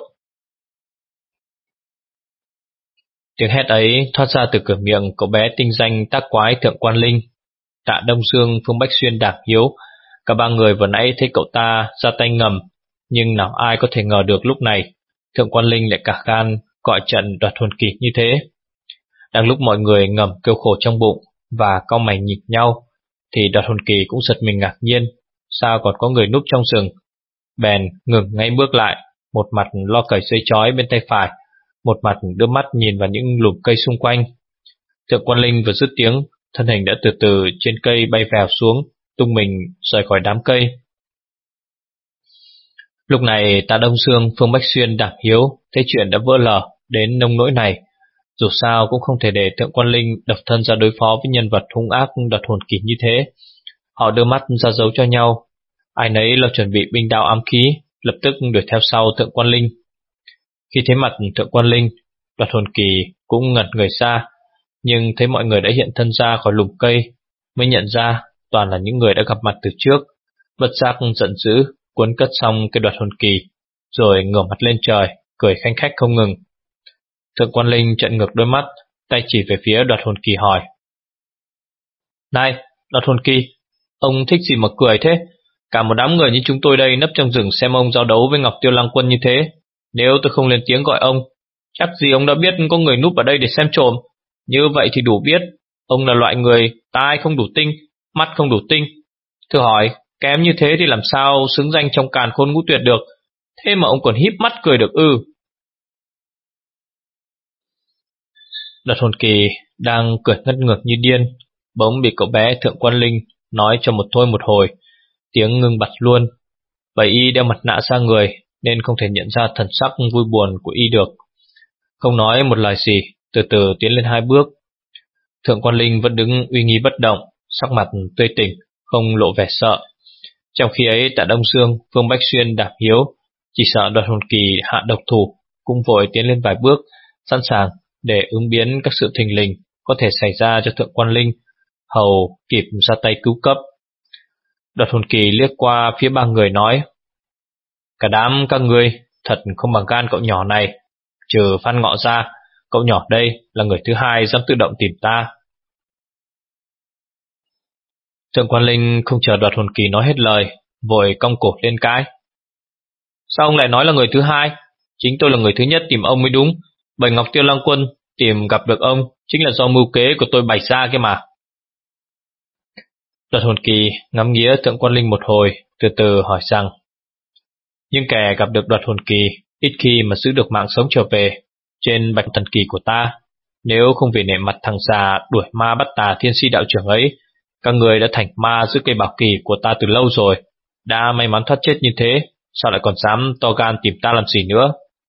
Tiếng hét ấy thoát ra từ cửa miệng cậu bé tinh danh tác quái Thượng Quan Linh. Tạ Đông Dương, Phương Bách Xuyên, Đảng Hiếu, cả ba người vừa nãy thấy cậu ta ra tay ngầm, nhưng nào ai có thể ngờ được lúc này Thượng Quan Linh lại cả gan gọi trận Đoạt Hồn Kỳ như thế. Đang lúc mọi người ngầm kêu khổ trong bụng và cau mày nhìn nhau, thì Đoạt Hồn Kỳ cũng giật mình ngạc nhiên, sao còn có người núp trong rừng. Bèn ngừng ngay bước lại, một mặt lo cởi dây trói bên tay phải, một mặt đưa mắt nhìn vào những lùm cây xung quanh. Thượng Quan Linh vừa dứt tiếng, thân hình đã từ từ trên cây bay vèo xuống, tung mình rời khỏi đám cây. Lúc này Tạ Đông Dương, Phương Bách Xuyên, Đảng Hiếu thấy chuyện đã vỡ lở đến nông nỗi này. Dù sao cũng không thể để Thượng Quan Linh độc thân ra đối phó với nhân vật hung ác Đoạt Hồn Kỳ như thế. Họ đưa mắt ra dấu cho nhau, ai nấy lo chuẩn bị binh đao ám khí, lập tức đuổi theo sau Thượng Quan Linh. Khi thấy mặt Thượng Quan Linh, Đoạt Hồn Kỳ cũng ngẩn người ra, nhưng thấy mọi người đã hiện thân ra khỏi lùm cây, mới nhận ra toàn là những người đã gặp mặt từ trước. Bất giác giận dữ cuốn cất xong cây Đoạt Hồn Kỳ, rồi ngửa mặt lên trời cười khanh khách không ngừng. Thượng Quan Linh trợn ngược đôi mắt, tay chỉ về phía Đoạt Hồn Kỳ hỏi: Này, Đoạt Hồn Kỳ, ông thích gì mà cười thế? Cả một đám người như chúng tôi đây nấp trong rừng xem ông giao đấu với Ngọc Tiêu Lăng Quân như thế. Nếu tôi không lên tiếng gọi ông, chắc gì ông đã biết có người núp ở đây để xem trộm. Như vậy thì đủ biết ông là loại người tai không đủ tinh, mắt không đủ tinh. Thưa hỏi, kém như thế thì làm sao xứng danh trong càn khôn ngũ tuyệt được? Thế mà ông còn híp mắt cười được ư? Đoạt Hồn Kỳ đang cười ngất ngược như điên, bỗng bị cậu bé Thượng Quan Linh nói cho một thôi một hồi, tiếng ngưng bặt luôn. Bởi y đeo mặt nạ ra người nên không thể nhận ra thần sắc vui buồn của y được. Không nói một lời gì, từ từ tiến lên hai bước. Thượng Quan Linh vẫn đứng uy nghi bất động, sắc mặt tươi tỉnh, không lộ vẻ sợ. Trong khi ấy Tạ Đông Dương, Phương Bách Xuyên, Đảng Hiếu chỉ sợ Đoạt Hồn Kỳ hạ độc thủ, cũng vội tiến lên vài bước, sẵn sàng để ứng biến các sự thình lình có thể xảy ra cho Thượng Quan Linh, hầu kịp ra tay cứu cấp. Đoạt Hồn Kỳ liếc qua phía ba người nói: Cả đám các ngươi thật không bằng gan cậu nhỏ này. Trừ Phan Ngọ ra, cậu nhỏ đây là người thứ hai dám tự động tìm ta. Thượng quan Linh không chờ Đoạt Hồn Kỳ nói hết lời, vội cong cổ lên cãi. Sao ông lại nói là người thứ hai? Chính tôi là người thứ nhất tìm ông mới đúng. Bạch Ngọc Tiêu Lang Quân tìm gặp được ông chính là do mưu kế của tôi bày ra kia mà. Đoạt Hồn Kỳ ngắm nghía Thượng quan Linh một hồi, từ từ hỏi rằng: Nhưng kẻ gặp được Đoạt Hồn Kỳ ít khi mà giữ được mạng sống trở về trên Bạch Thần Kỳ của ta. Nếu không vì nể mặt thằng già đuổi ma bắt tà Thiên Si đạo trưởng ấy, các người đã thành ma giữ cây bảo kỳ của ta từ lâu rồi. Đã may mắn thoát chết như thế, sao lại còn dám to gan tìm ta làm gì nữa?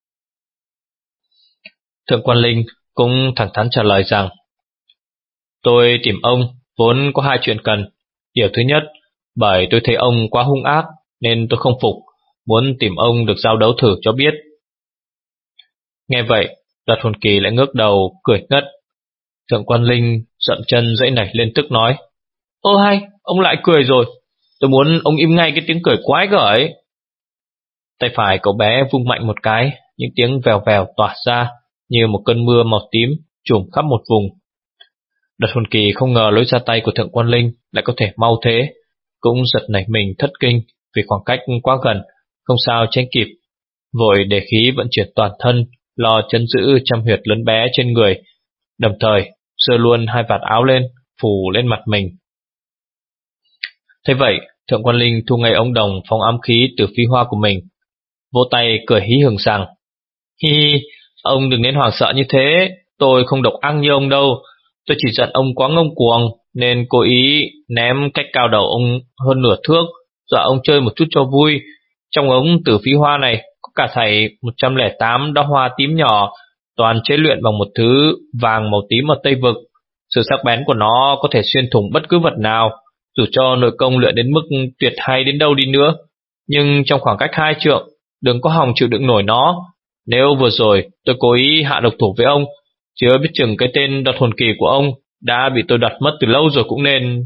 Thượng quan Linh cũng thẳng thắn trả lời rằng: Tôi tìm ông vốn có hai chuyện cần. Điều thứ nhất, bởi tôi thấy ông quá hung ác nên tôi không phục, muốn tìm ông được giao đấu thử cho biết. Nghe vậy, Đoạt Hồn Kỳ lại ngước đầu cười ngất. Thượng quan Linh dậm chân dãy nảy lên tức nói: Ô hay, ông lại cười rồi. Tôi muốn ông im ngay cái tiếng cười quái gở ấy. Tay phải cậu bé vung mạnh một cái, những tiếng vèo vèo tỏa ra như một cơn mưa màu tím trùm khắp một vùng. Đoạt Hồn Kỳ không ngờ lối ra tay của Thượng quan Linh lại có thể mau thế, cũng giật nảy mình thất kinh vì khoảng cách quá gần, không sao tránh kịp, vội để khí vận chuyển toàn thân, lo chấn giữ trăm huyệt lớn bé trên người, đồng thời giơ luôn hai vạt áo lên, phủ lên mặt mình. Thế vậy, Thượng quan Linh thu ngay ống đồng phóng ám khí từ phi hoa của mình, vỗ tay cười hí hửng rằng: Hi hi, ông đừng nên hoảng sợ như thế, tôi không độc ác như ông đâu. Tôi chỉ giận ông quá ngông cuồng nên cố ý ném cách cao đầu ông hơn nửa thước, dọa ông chơi một chút cho vui. Trong ống tử phi hoa này có cả thảy một trăm lẻ tám đóa hoa tím nhỏ, toàn chế luyện bằng một thứ vàng màu tím ở Tây Vực. Sự sắc bén của nó có thể xuyên thủng bất cứ vật nào, dù cho nội công luyện đến mức tuyệt hay đến đâu đi nữa. Nhưng trong khoảng cách hai trượng, đừng có hòng chịu đựng nổi nó. Nếu vừa rồi tôi cố ý hạ độc thủ với ông, chưa biết chừng cái tên Đoạt Hồn Kỳ của ông đã bị tôi đoạt mất từ lâu rồi cũng nên.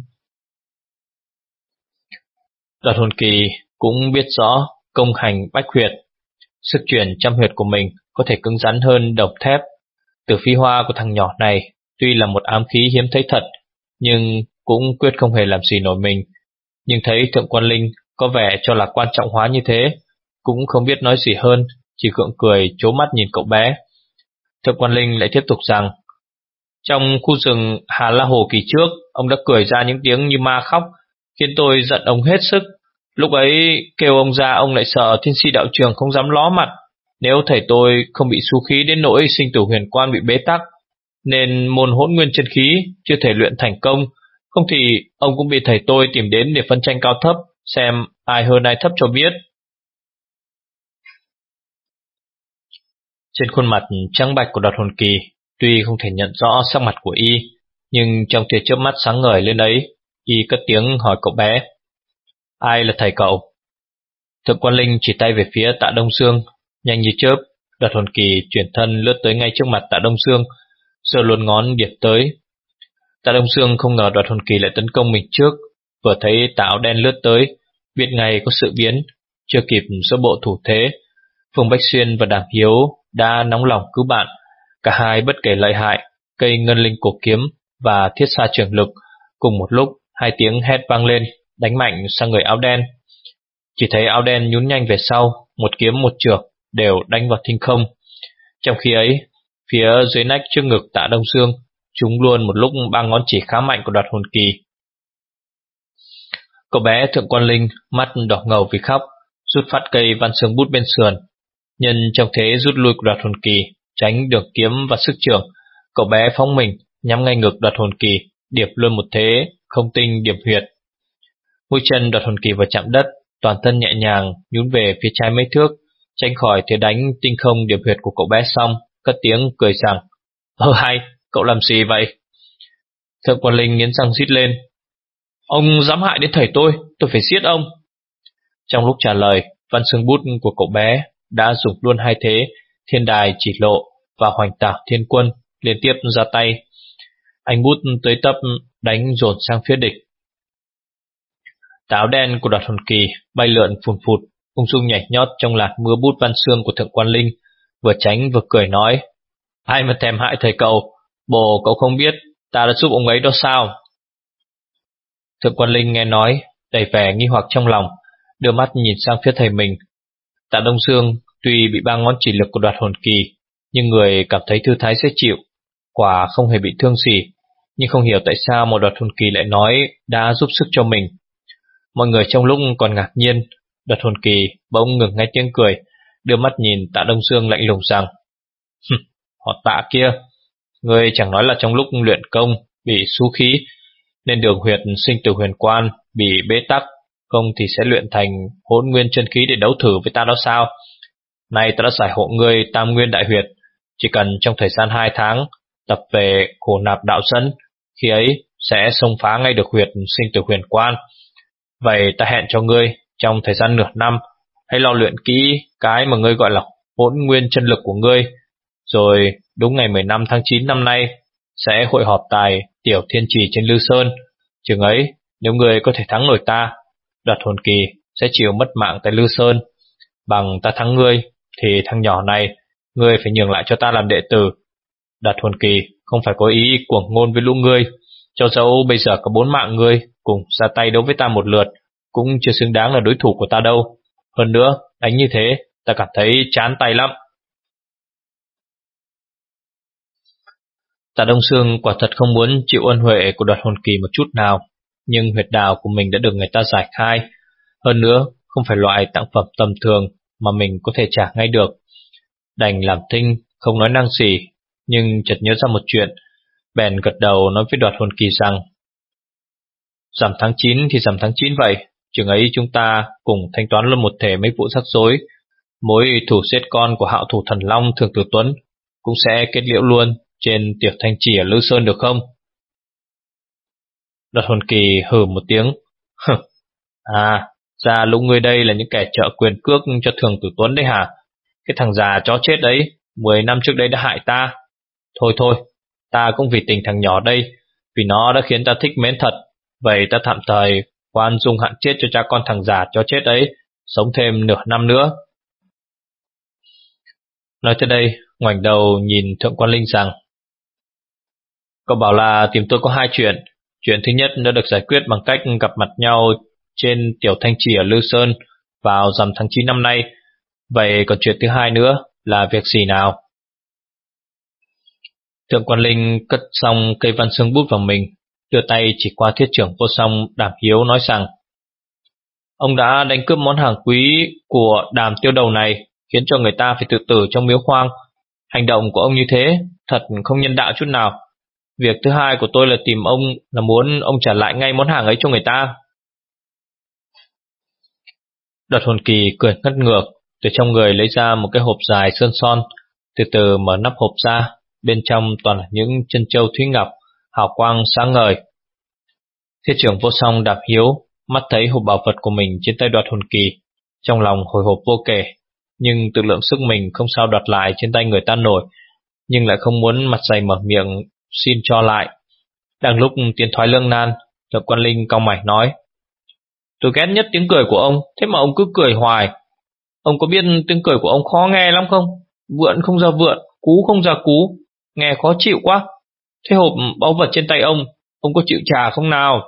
Đoạt Hồn Kỳ cũng biết rõ công hành bách huyệt, sức chuyển trăm huyệt của mình có thể cứng rắn hơn độc thép. Tử phi hoa của thằng nhỏ này tuy là một ám khí hiếm thấy thật, nhưng cũng quyết không hề làm gì nổi mình. Nhưng thấy Thượng quan Linh có vẻ cho là quan trọng hóa như thế, cũng không biết nói gì hơn, chỉ gượng cười trố mắt nhìn cậu bé. Thượng quan Linh lại tiếp tục rằng: Trong khu rừng Hà La Hồ kỳ trước, ông đã cười ra những tiếng như ma khóc, khiến tôi giận ông hết sức. Lúc ấy kêu ông ra, ông lại sợ Thiên Si đạo trường không dám ló mặt. Nếu thầy tôi không bị xú khí đến nỗi sinh tử huyền quan bị bế tắc, nên môn hỗn nguyên chân khí chưa thể luyện thành công, không thì ông cũng bị thầy tôi tìm đến để phân tranh cao thấp, xem ai hơn ai thấp cho biết. Trên khuôn mặt trắng bạch của Đoạt Hồn Kỳ, tuy không thể nhận rõ sắc mặt của y, nhưng trong tia chớp mắt sáng ngời lên ấy, y cất tiếng hỏi cậu bé: Ai là thầy cậu? Thượng quan Linh chỉ tay về phía Tạ Đông Sương, nhanh như chớp, Đoạt Hồn Kỳ chuyển thân lướt tới ngay trước mặt Tạ Đông Sương, giơ luôn ngón điệp tới. Tạ Đông Sương không ngờ Đoạt Hồn Kỳ lại tấn công mình trước, vừa thấy tà áo đen lướt tới, biết ngay có sự biến, chưa kịp sơ bộ thủ thế, Phùng Bách Xuyên và Đàm Hiếu đã nóng lòng cứu bạn. Cả hai bất kể lợi hại, cây ngân linh cổ kiếm và thiết sa trường lực, cùng một lúc hai tiếng hét vang lên, đánh mạnh sang người áo đen. Chỉ thấy áo đen nhún nhanh về sau, một kiếm một chưởng đều đánh vào thinh không. Trong khi ấy, phía dưới nách trước ngực Tạ Đông Sương trúng luôn một lúc ba ngón chỉ khá mạnh của Đoạt Hồn Kỳ. Cậu bé Thượng quan Linh mắt đỏ ngầu vì khóc, rút phát cây văn xương bút bên sườn. Nhân trong thế rút lui của Đoạt Hồn Kỳ, tránh được kiếm và sức chưởng, cậu bé phóng mình nhắm ngay ngực Đoạt Hồn Kỳ, điệp luôn một thế không tinh điểm huyệt. Mũi chân Đoạt Hồn Kỳ vào chạm đất, toàn thân nhẹ nhàng nhún về phía trái mấy thước, tránh khỏi thế đánh tinh không điểm huyệt của cậu bé xong, cất tiếng cười rằng: Ơ hay, cậu làm gì vậy? Thượng quan Linh nghiến răng rít lên: Ông dám hại đến thầy tôi, tôi phải giết ông. Trong lúc trả lời, văn xương bút của cậu bé đã dùng luôn hai thế thiên đài chỉ lộ và hoành tảo thiên quân liên tiếp ra tay. Anh bút tới tấp đánh dồn sang phía địch. Tà áo đen của Đoạt Hồn Kỳ bay lượn phùn phụt, ung dung nhảy nhót trong làn mưa bút văn xương của Thượng quan Linh, vừa tránh vừa cười nói: Ai mà thèm hại thầy cậu, bồ cậu không biết ta đã giúp ông ấy đó sao? Thượng quan Linh nghe nói, đầy vẻ nghi hoặc trong lòng, đưa mắt nhìn sang phía thầy mình. Tạ Đông Dương tuy bị ba ngón chỉ lực của Đoạt Hồn Kỳ, nhưng người cảm thấy thư thái dễ chịu, quả không hề bị thương gì. Nhưng không hiểu tại sao một Đoạt Hồn Kỳ lại nói đã giúp sức cho mình. Mọi người trong lúc còn ngạc nhiên, Đoạt Hồn Kỳ bỗng ngừng ngay tiếng cười, đưa mắt nhìn Tạ Đông Dương lạnh lùng rằng: Họ Tạ kia, ngươi chẳng nói là trong lúc luyện công bị xú khí, nên đường huyệt sinh tử huyền quan bị bế tắc, không thì sẽ luyện thành hỗn nguyên chân khí để đấu thử với ta đó sao? Nay ta đã giải hộ ngươi tam nguyên đại huyệt, chỉ cần trong thời gian hai tháng tập về khổ nạp đạo dẫn, khi ấy sẽ xông phá ngay được huyệt sinh tử huyền quan. Vậy ta hẹn cho ngươi trong thời gian nửa năm, hãy lo luyện kỹ cái mà ngươi gọi là hỗn nguyên chân lực của ngươi, rồi đúng ngày mười lăm tháng chín năm nay sẽ hội họp tại Tiểu Thiên Trì trên Lư Sơn. Chừng ấy, nếu ngươi có thể thắng nổi ta, Đoạt Hồn Kỳ sẽ chịu mất mạng tại Lư Sơn. Bằng ta thắng ngươi, thì thằng nhỏ này ngươi phải nhường lại cho ta làm đệ tử. Đoạt Hồn Kỳ không phải có ý cuồng ngôn với lũ ngươi, cho dẫu bây giờ có bốn mạng ngươi cùng ra tay đấu với ta một lượt, cũng chưa xứng đáng là đối thủ của ta đâu. Hơn nữa, đánh như thế, ta cảm thấy chán tay lắm. Tạ Đông Dương quả thật không muốn chịu ân huệ của Đoạt Hồn Kỳ một chút nào, nhưng huyệt đạo của mình đã được người ta giải khai. Hơn nữa, không phải loại tặng phẩm tầm thường mà mình có thể trả ngay được. Đành làm thinh, không nói năng gì, nhưng chợt nhớ ra một chuyện, bèn gật đầu nói với Đoạt Hồn Kỳ rằng: Rằm tháng chín thì rằm tháng chín vậy, chừng ấy chúng ta cùng thanh toán luôn một thể mấy vụ rắc rối. Mối thủ giết con của Hạo Thủ Thần Long Thường Tử Tuấn cũng sẽ kết liễu luôn trên Tiểu Thanh Trì ở Lư Sơn được không? Đoạt Hồn Kỳ hừ một tiếng: À, ra lũ ngươi đây là những kẻ trợ quyền cước cho Thường Tử Tuấn đấy hả? Cái thằng già chó chết đấy, mười năm trước đây đã hại ta. Thôi thôi, ta cũng vì tình thằng nhỏ đây, vì nó đã khiến ta thích mến thật. Vậy ta tạm thời khoan dung hạn chết cho cha con thằng già chó chết ấy, sống thêm nửa năm nữa. Nói tới đây, ngoảnh đầu nhìn Thượng quan Linh rằng: Cậu bảo là tìm tôi có hai chuyện. Chuyện thứ nhất đã được giải quyết bằng cách gặp mặt nhau trên Tiểu Thanh Trì ở Lư Sơn vào rằm tháng chín năm nay. Vậy còn chuyện thứ hai nữa là việc gì nào? Thượng quan Linh cất xong cây văn xương bút vào mình, đưa tay chỉ qua Thiết trưởng Vô Song Đàm Hiếu nói rằng: Ông đã đánh cướp món hàng quý của Đàm Tiêu Đầu này, khiến cho người ta phải tự tử trong miếu hoang. Hành động của ông như thế thật không nhân đạo chút nào. Việc thứ hai của tôi là tìm ông là muốn ông trả lại ngay món hàng ấy cho người ta. Đoạt Hồn Kỳ cười ngất ngược, từ trong người lấy ra một cái hộp dài sơn son, từ từ mở nắp hộp ra, bên trong toàn là những chân châu thúy ngọc, hào quang sáng ngời. Thiết trưởng Vô Song Đàm Hiếu mắt thấy hộp bảo vật của mình trên tay Đoạt Hồn Kỳ, trong lòng hồi hộp vô kể, nhưng tự lượng sức mình không sao đoạt lại trên tay người ta nổi, nhưng lại không muốn mặt dày mở miệng xin cho lại. Đang lúc tiến thoái lưỡng nan, Thượng quan Linh cau mày nói: Tôi ghét nhất tiếng cười của ông, thế mà ông cứ cười hoài. Ông có biết tiếng cười của ông khó nghe lắm không? Vượn không ra vượn, cú không ra cú, nghe khó chịu quá. Thế hộp báu vật trên tay ông, ông có chịu trả không nào?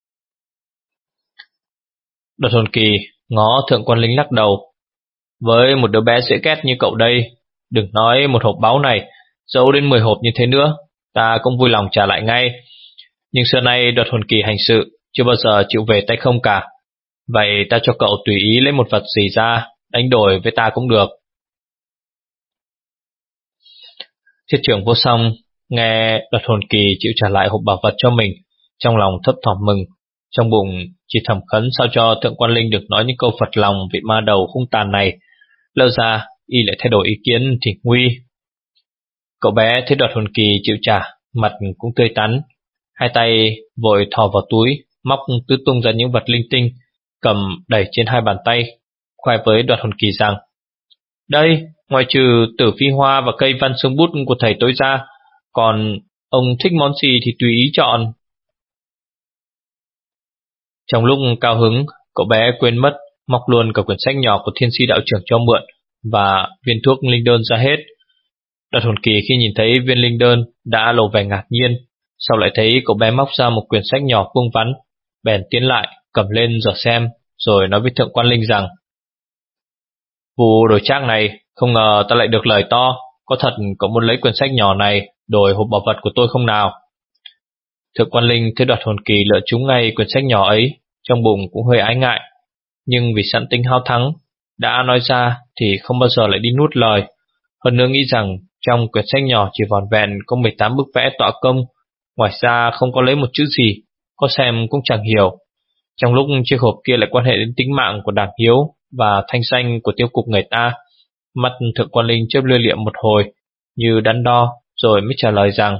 Đoạt Hồn Kỳ ngó Thượng quan Linh lắc đầu: Với một đứa bé dễ ghét như cậu đây, đừng nói một hộp báu này, dẫu đến mười hộp như thế nữa, ta cũng vui lòng trả lại ngay. Nhưng xưa nay Đoạt Hồn Kỳ hành sự chưa bao giờ chịu về tay không cả. Vậy ta cho cậu tùy ý lấy một vật gì ra, đánh đổi với ta cũng được. Thiết trưởng Vô Song nghe Đoạt Hồn Kỳ chịu trả lại hộp bảo vật cho mình, trong lòng thấp thỏm mừng, trong bụng chỉ thầm khấn sao cho Thượng quan Linh được nói những câu phật lòng vị ma đầu hung tàn này. Lỡ ra y lại thay đổi ý kiến thì nguy. Cậu bé thấy Đoạt Hồn Kỳ chịu trả, mặt cũng tươi tắn, hai tay vội thò vào túi, móc tứ tung ra những vật linh tinh, cầm đẩy trên hai bàn tay, khoe với Đoạt Hồn Kỳ rằng: Đây, ngoài trừ tử phi hoa và cây văn xương bút của thầy tôi ra, còn ông thích món gì thì tùy ý chọn. Trong lúc cao hứng, cậu bé quên mất móc luôn cả quyển sách nhỏ của Thiên Si đạo trưởng cho mượn và viên thuốc linh đơn ra hết. Đoạt hồn kỳ khi nhìn thấy viên linh đơn đã lộ vẻ ngạc nhiên, sau lại thấy cậu bé móc ra một quyển sách nhỏ vuông vắn, bèn tiến lại cầm lên dở xem, rồi nói với Thượng Quan Linh rằng: Vụ đổi trác này, không ngờ ta lại được lời to. Có thật cậu muốn lấy quyển sách nhỏ này đổi hộp bảo vật của tôi không nào? Thượng Quan Linh thấy Đoạt hồn kỳ lựa trúng ngay quyển sách nhỏ ấy, trong bụng cũng hơi ái ngại, nhưng vì sẵn tính háo thắng, đã nói ra thì không bao giờ lại đi nuốt lời. Hơn nữa nghĩ rằng trong quyển sách nhỏ chỉ vỏn vẹn có mười tám bức vẽ tọa công, ngoài ra không có lấy một chữ gì, có xem cũng chẳng hiểu. Trong lúc chiếc hộp kia lại quan hệ đến tính mạng của Đàm Hiếu và thanh danh của tiêu cục người ta, mắt Thượng Quan Linh chớp lia lịa một hồi như đắn đo, rồi mới trả lời rằng: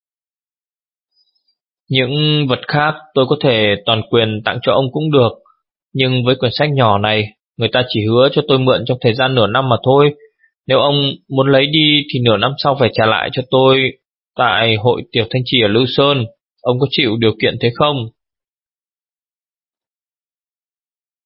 Những vật khác tôi có thể toàn quyền tặng cho ông cũng được, nhưng với quyển sách nhỏ này, người ta chỉ hứa cho tôi mượn trong thời gian nửa năm mà thôi. Nếu ông muốn lấy đi thì nửa năm sau phải trả lại cho tôi tại hội Tiểu Thanh Trì ở Lư Sơn. Ông có chịu điều kiện thế không?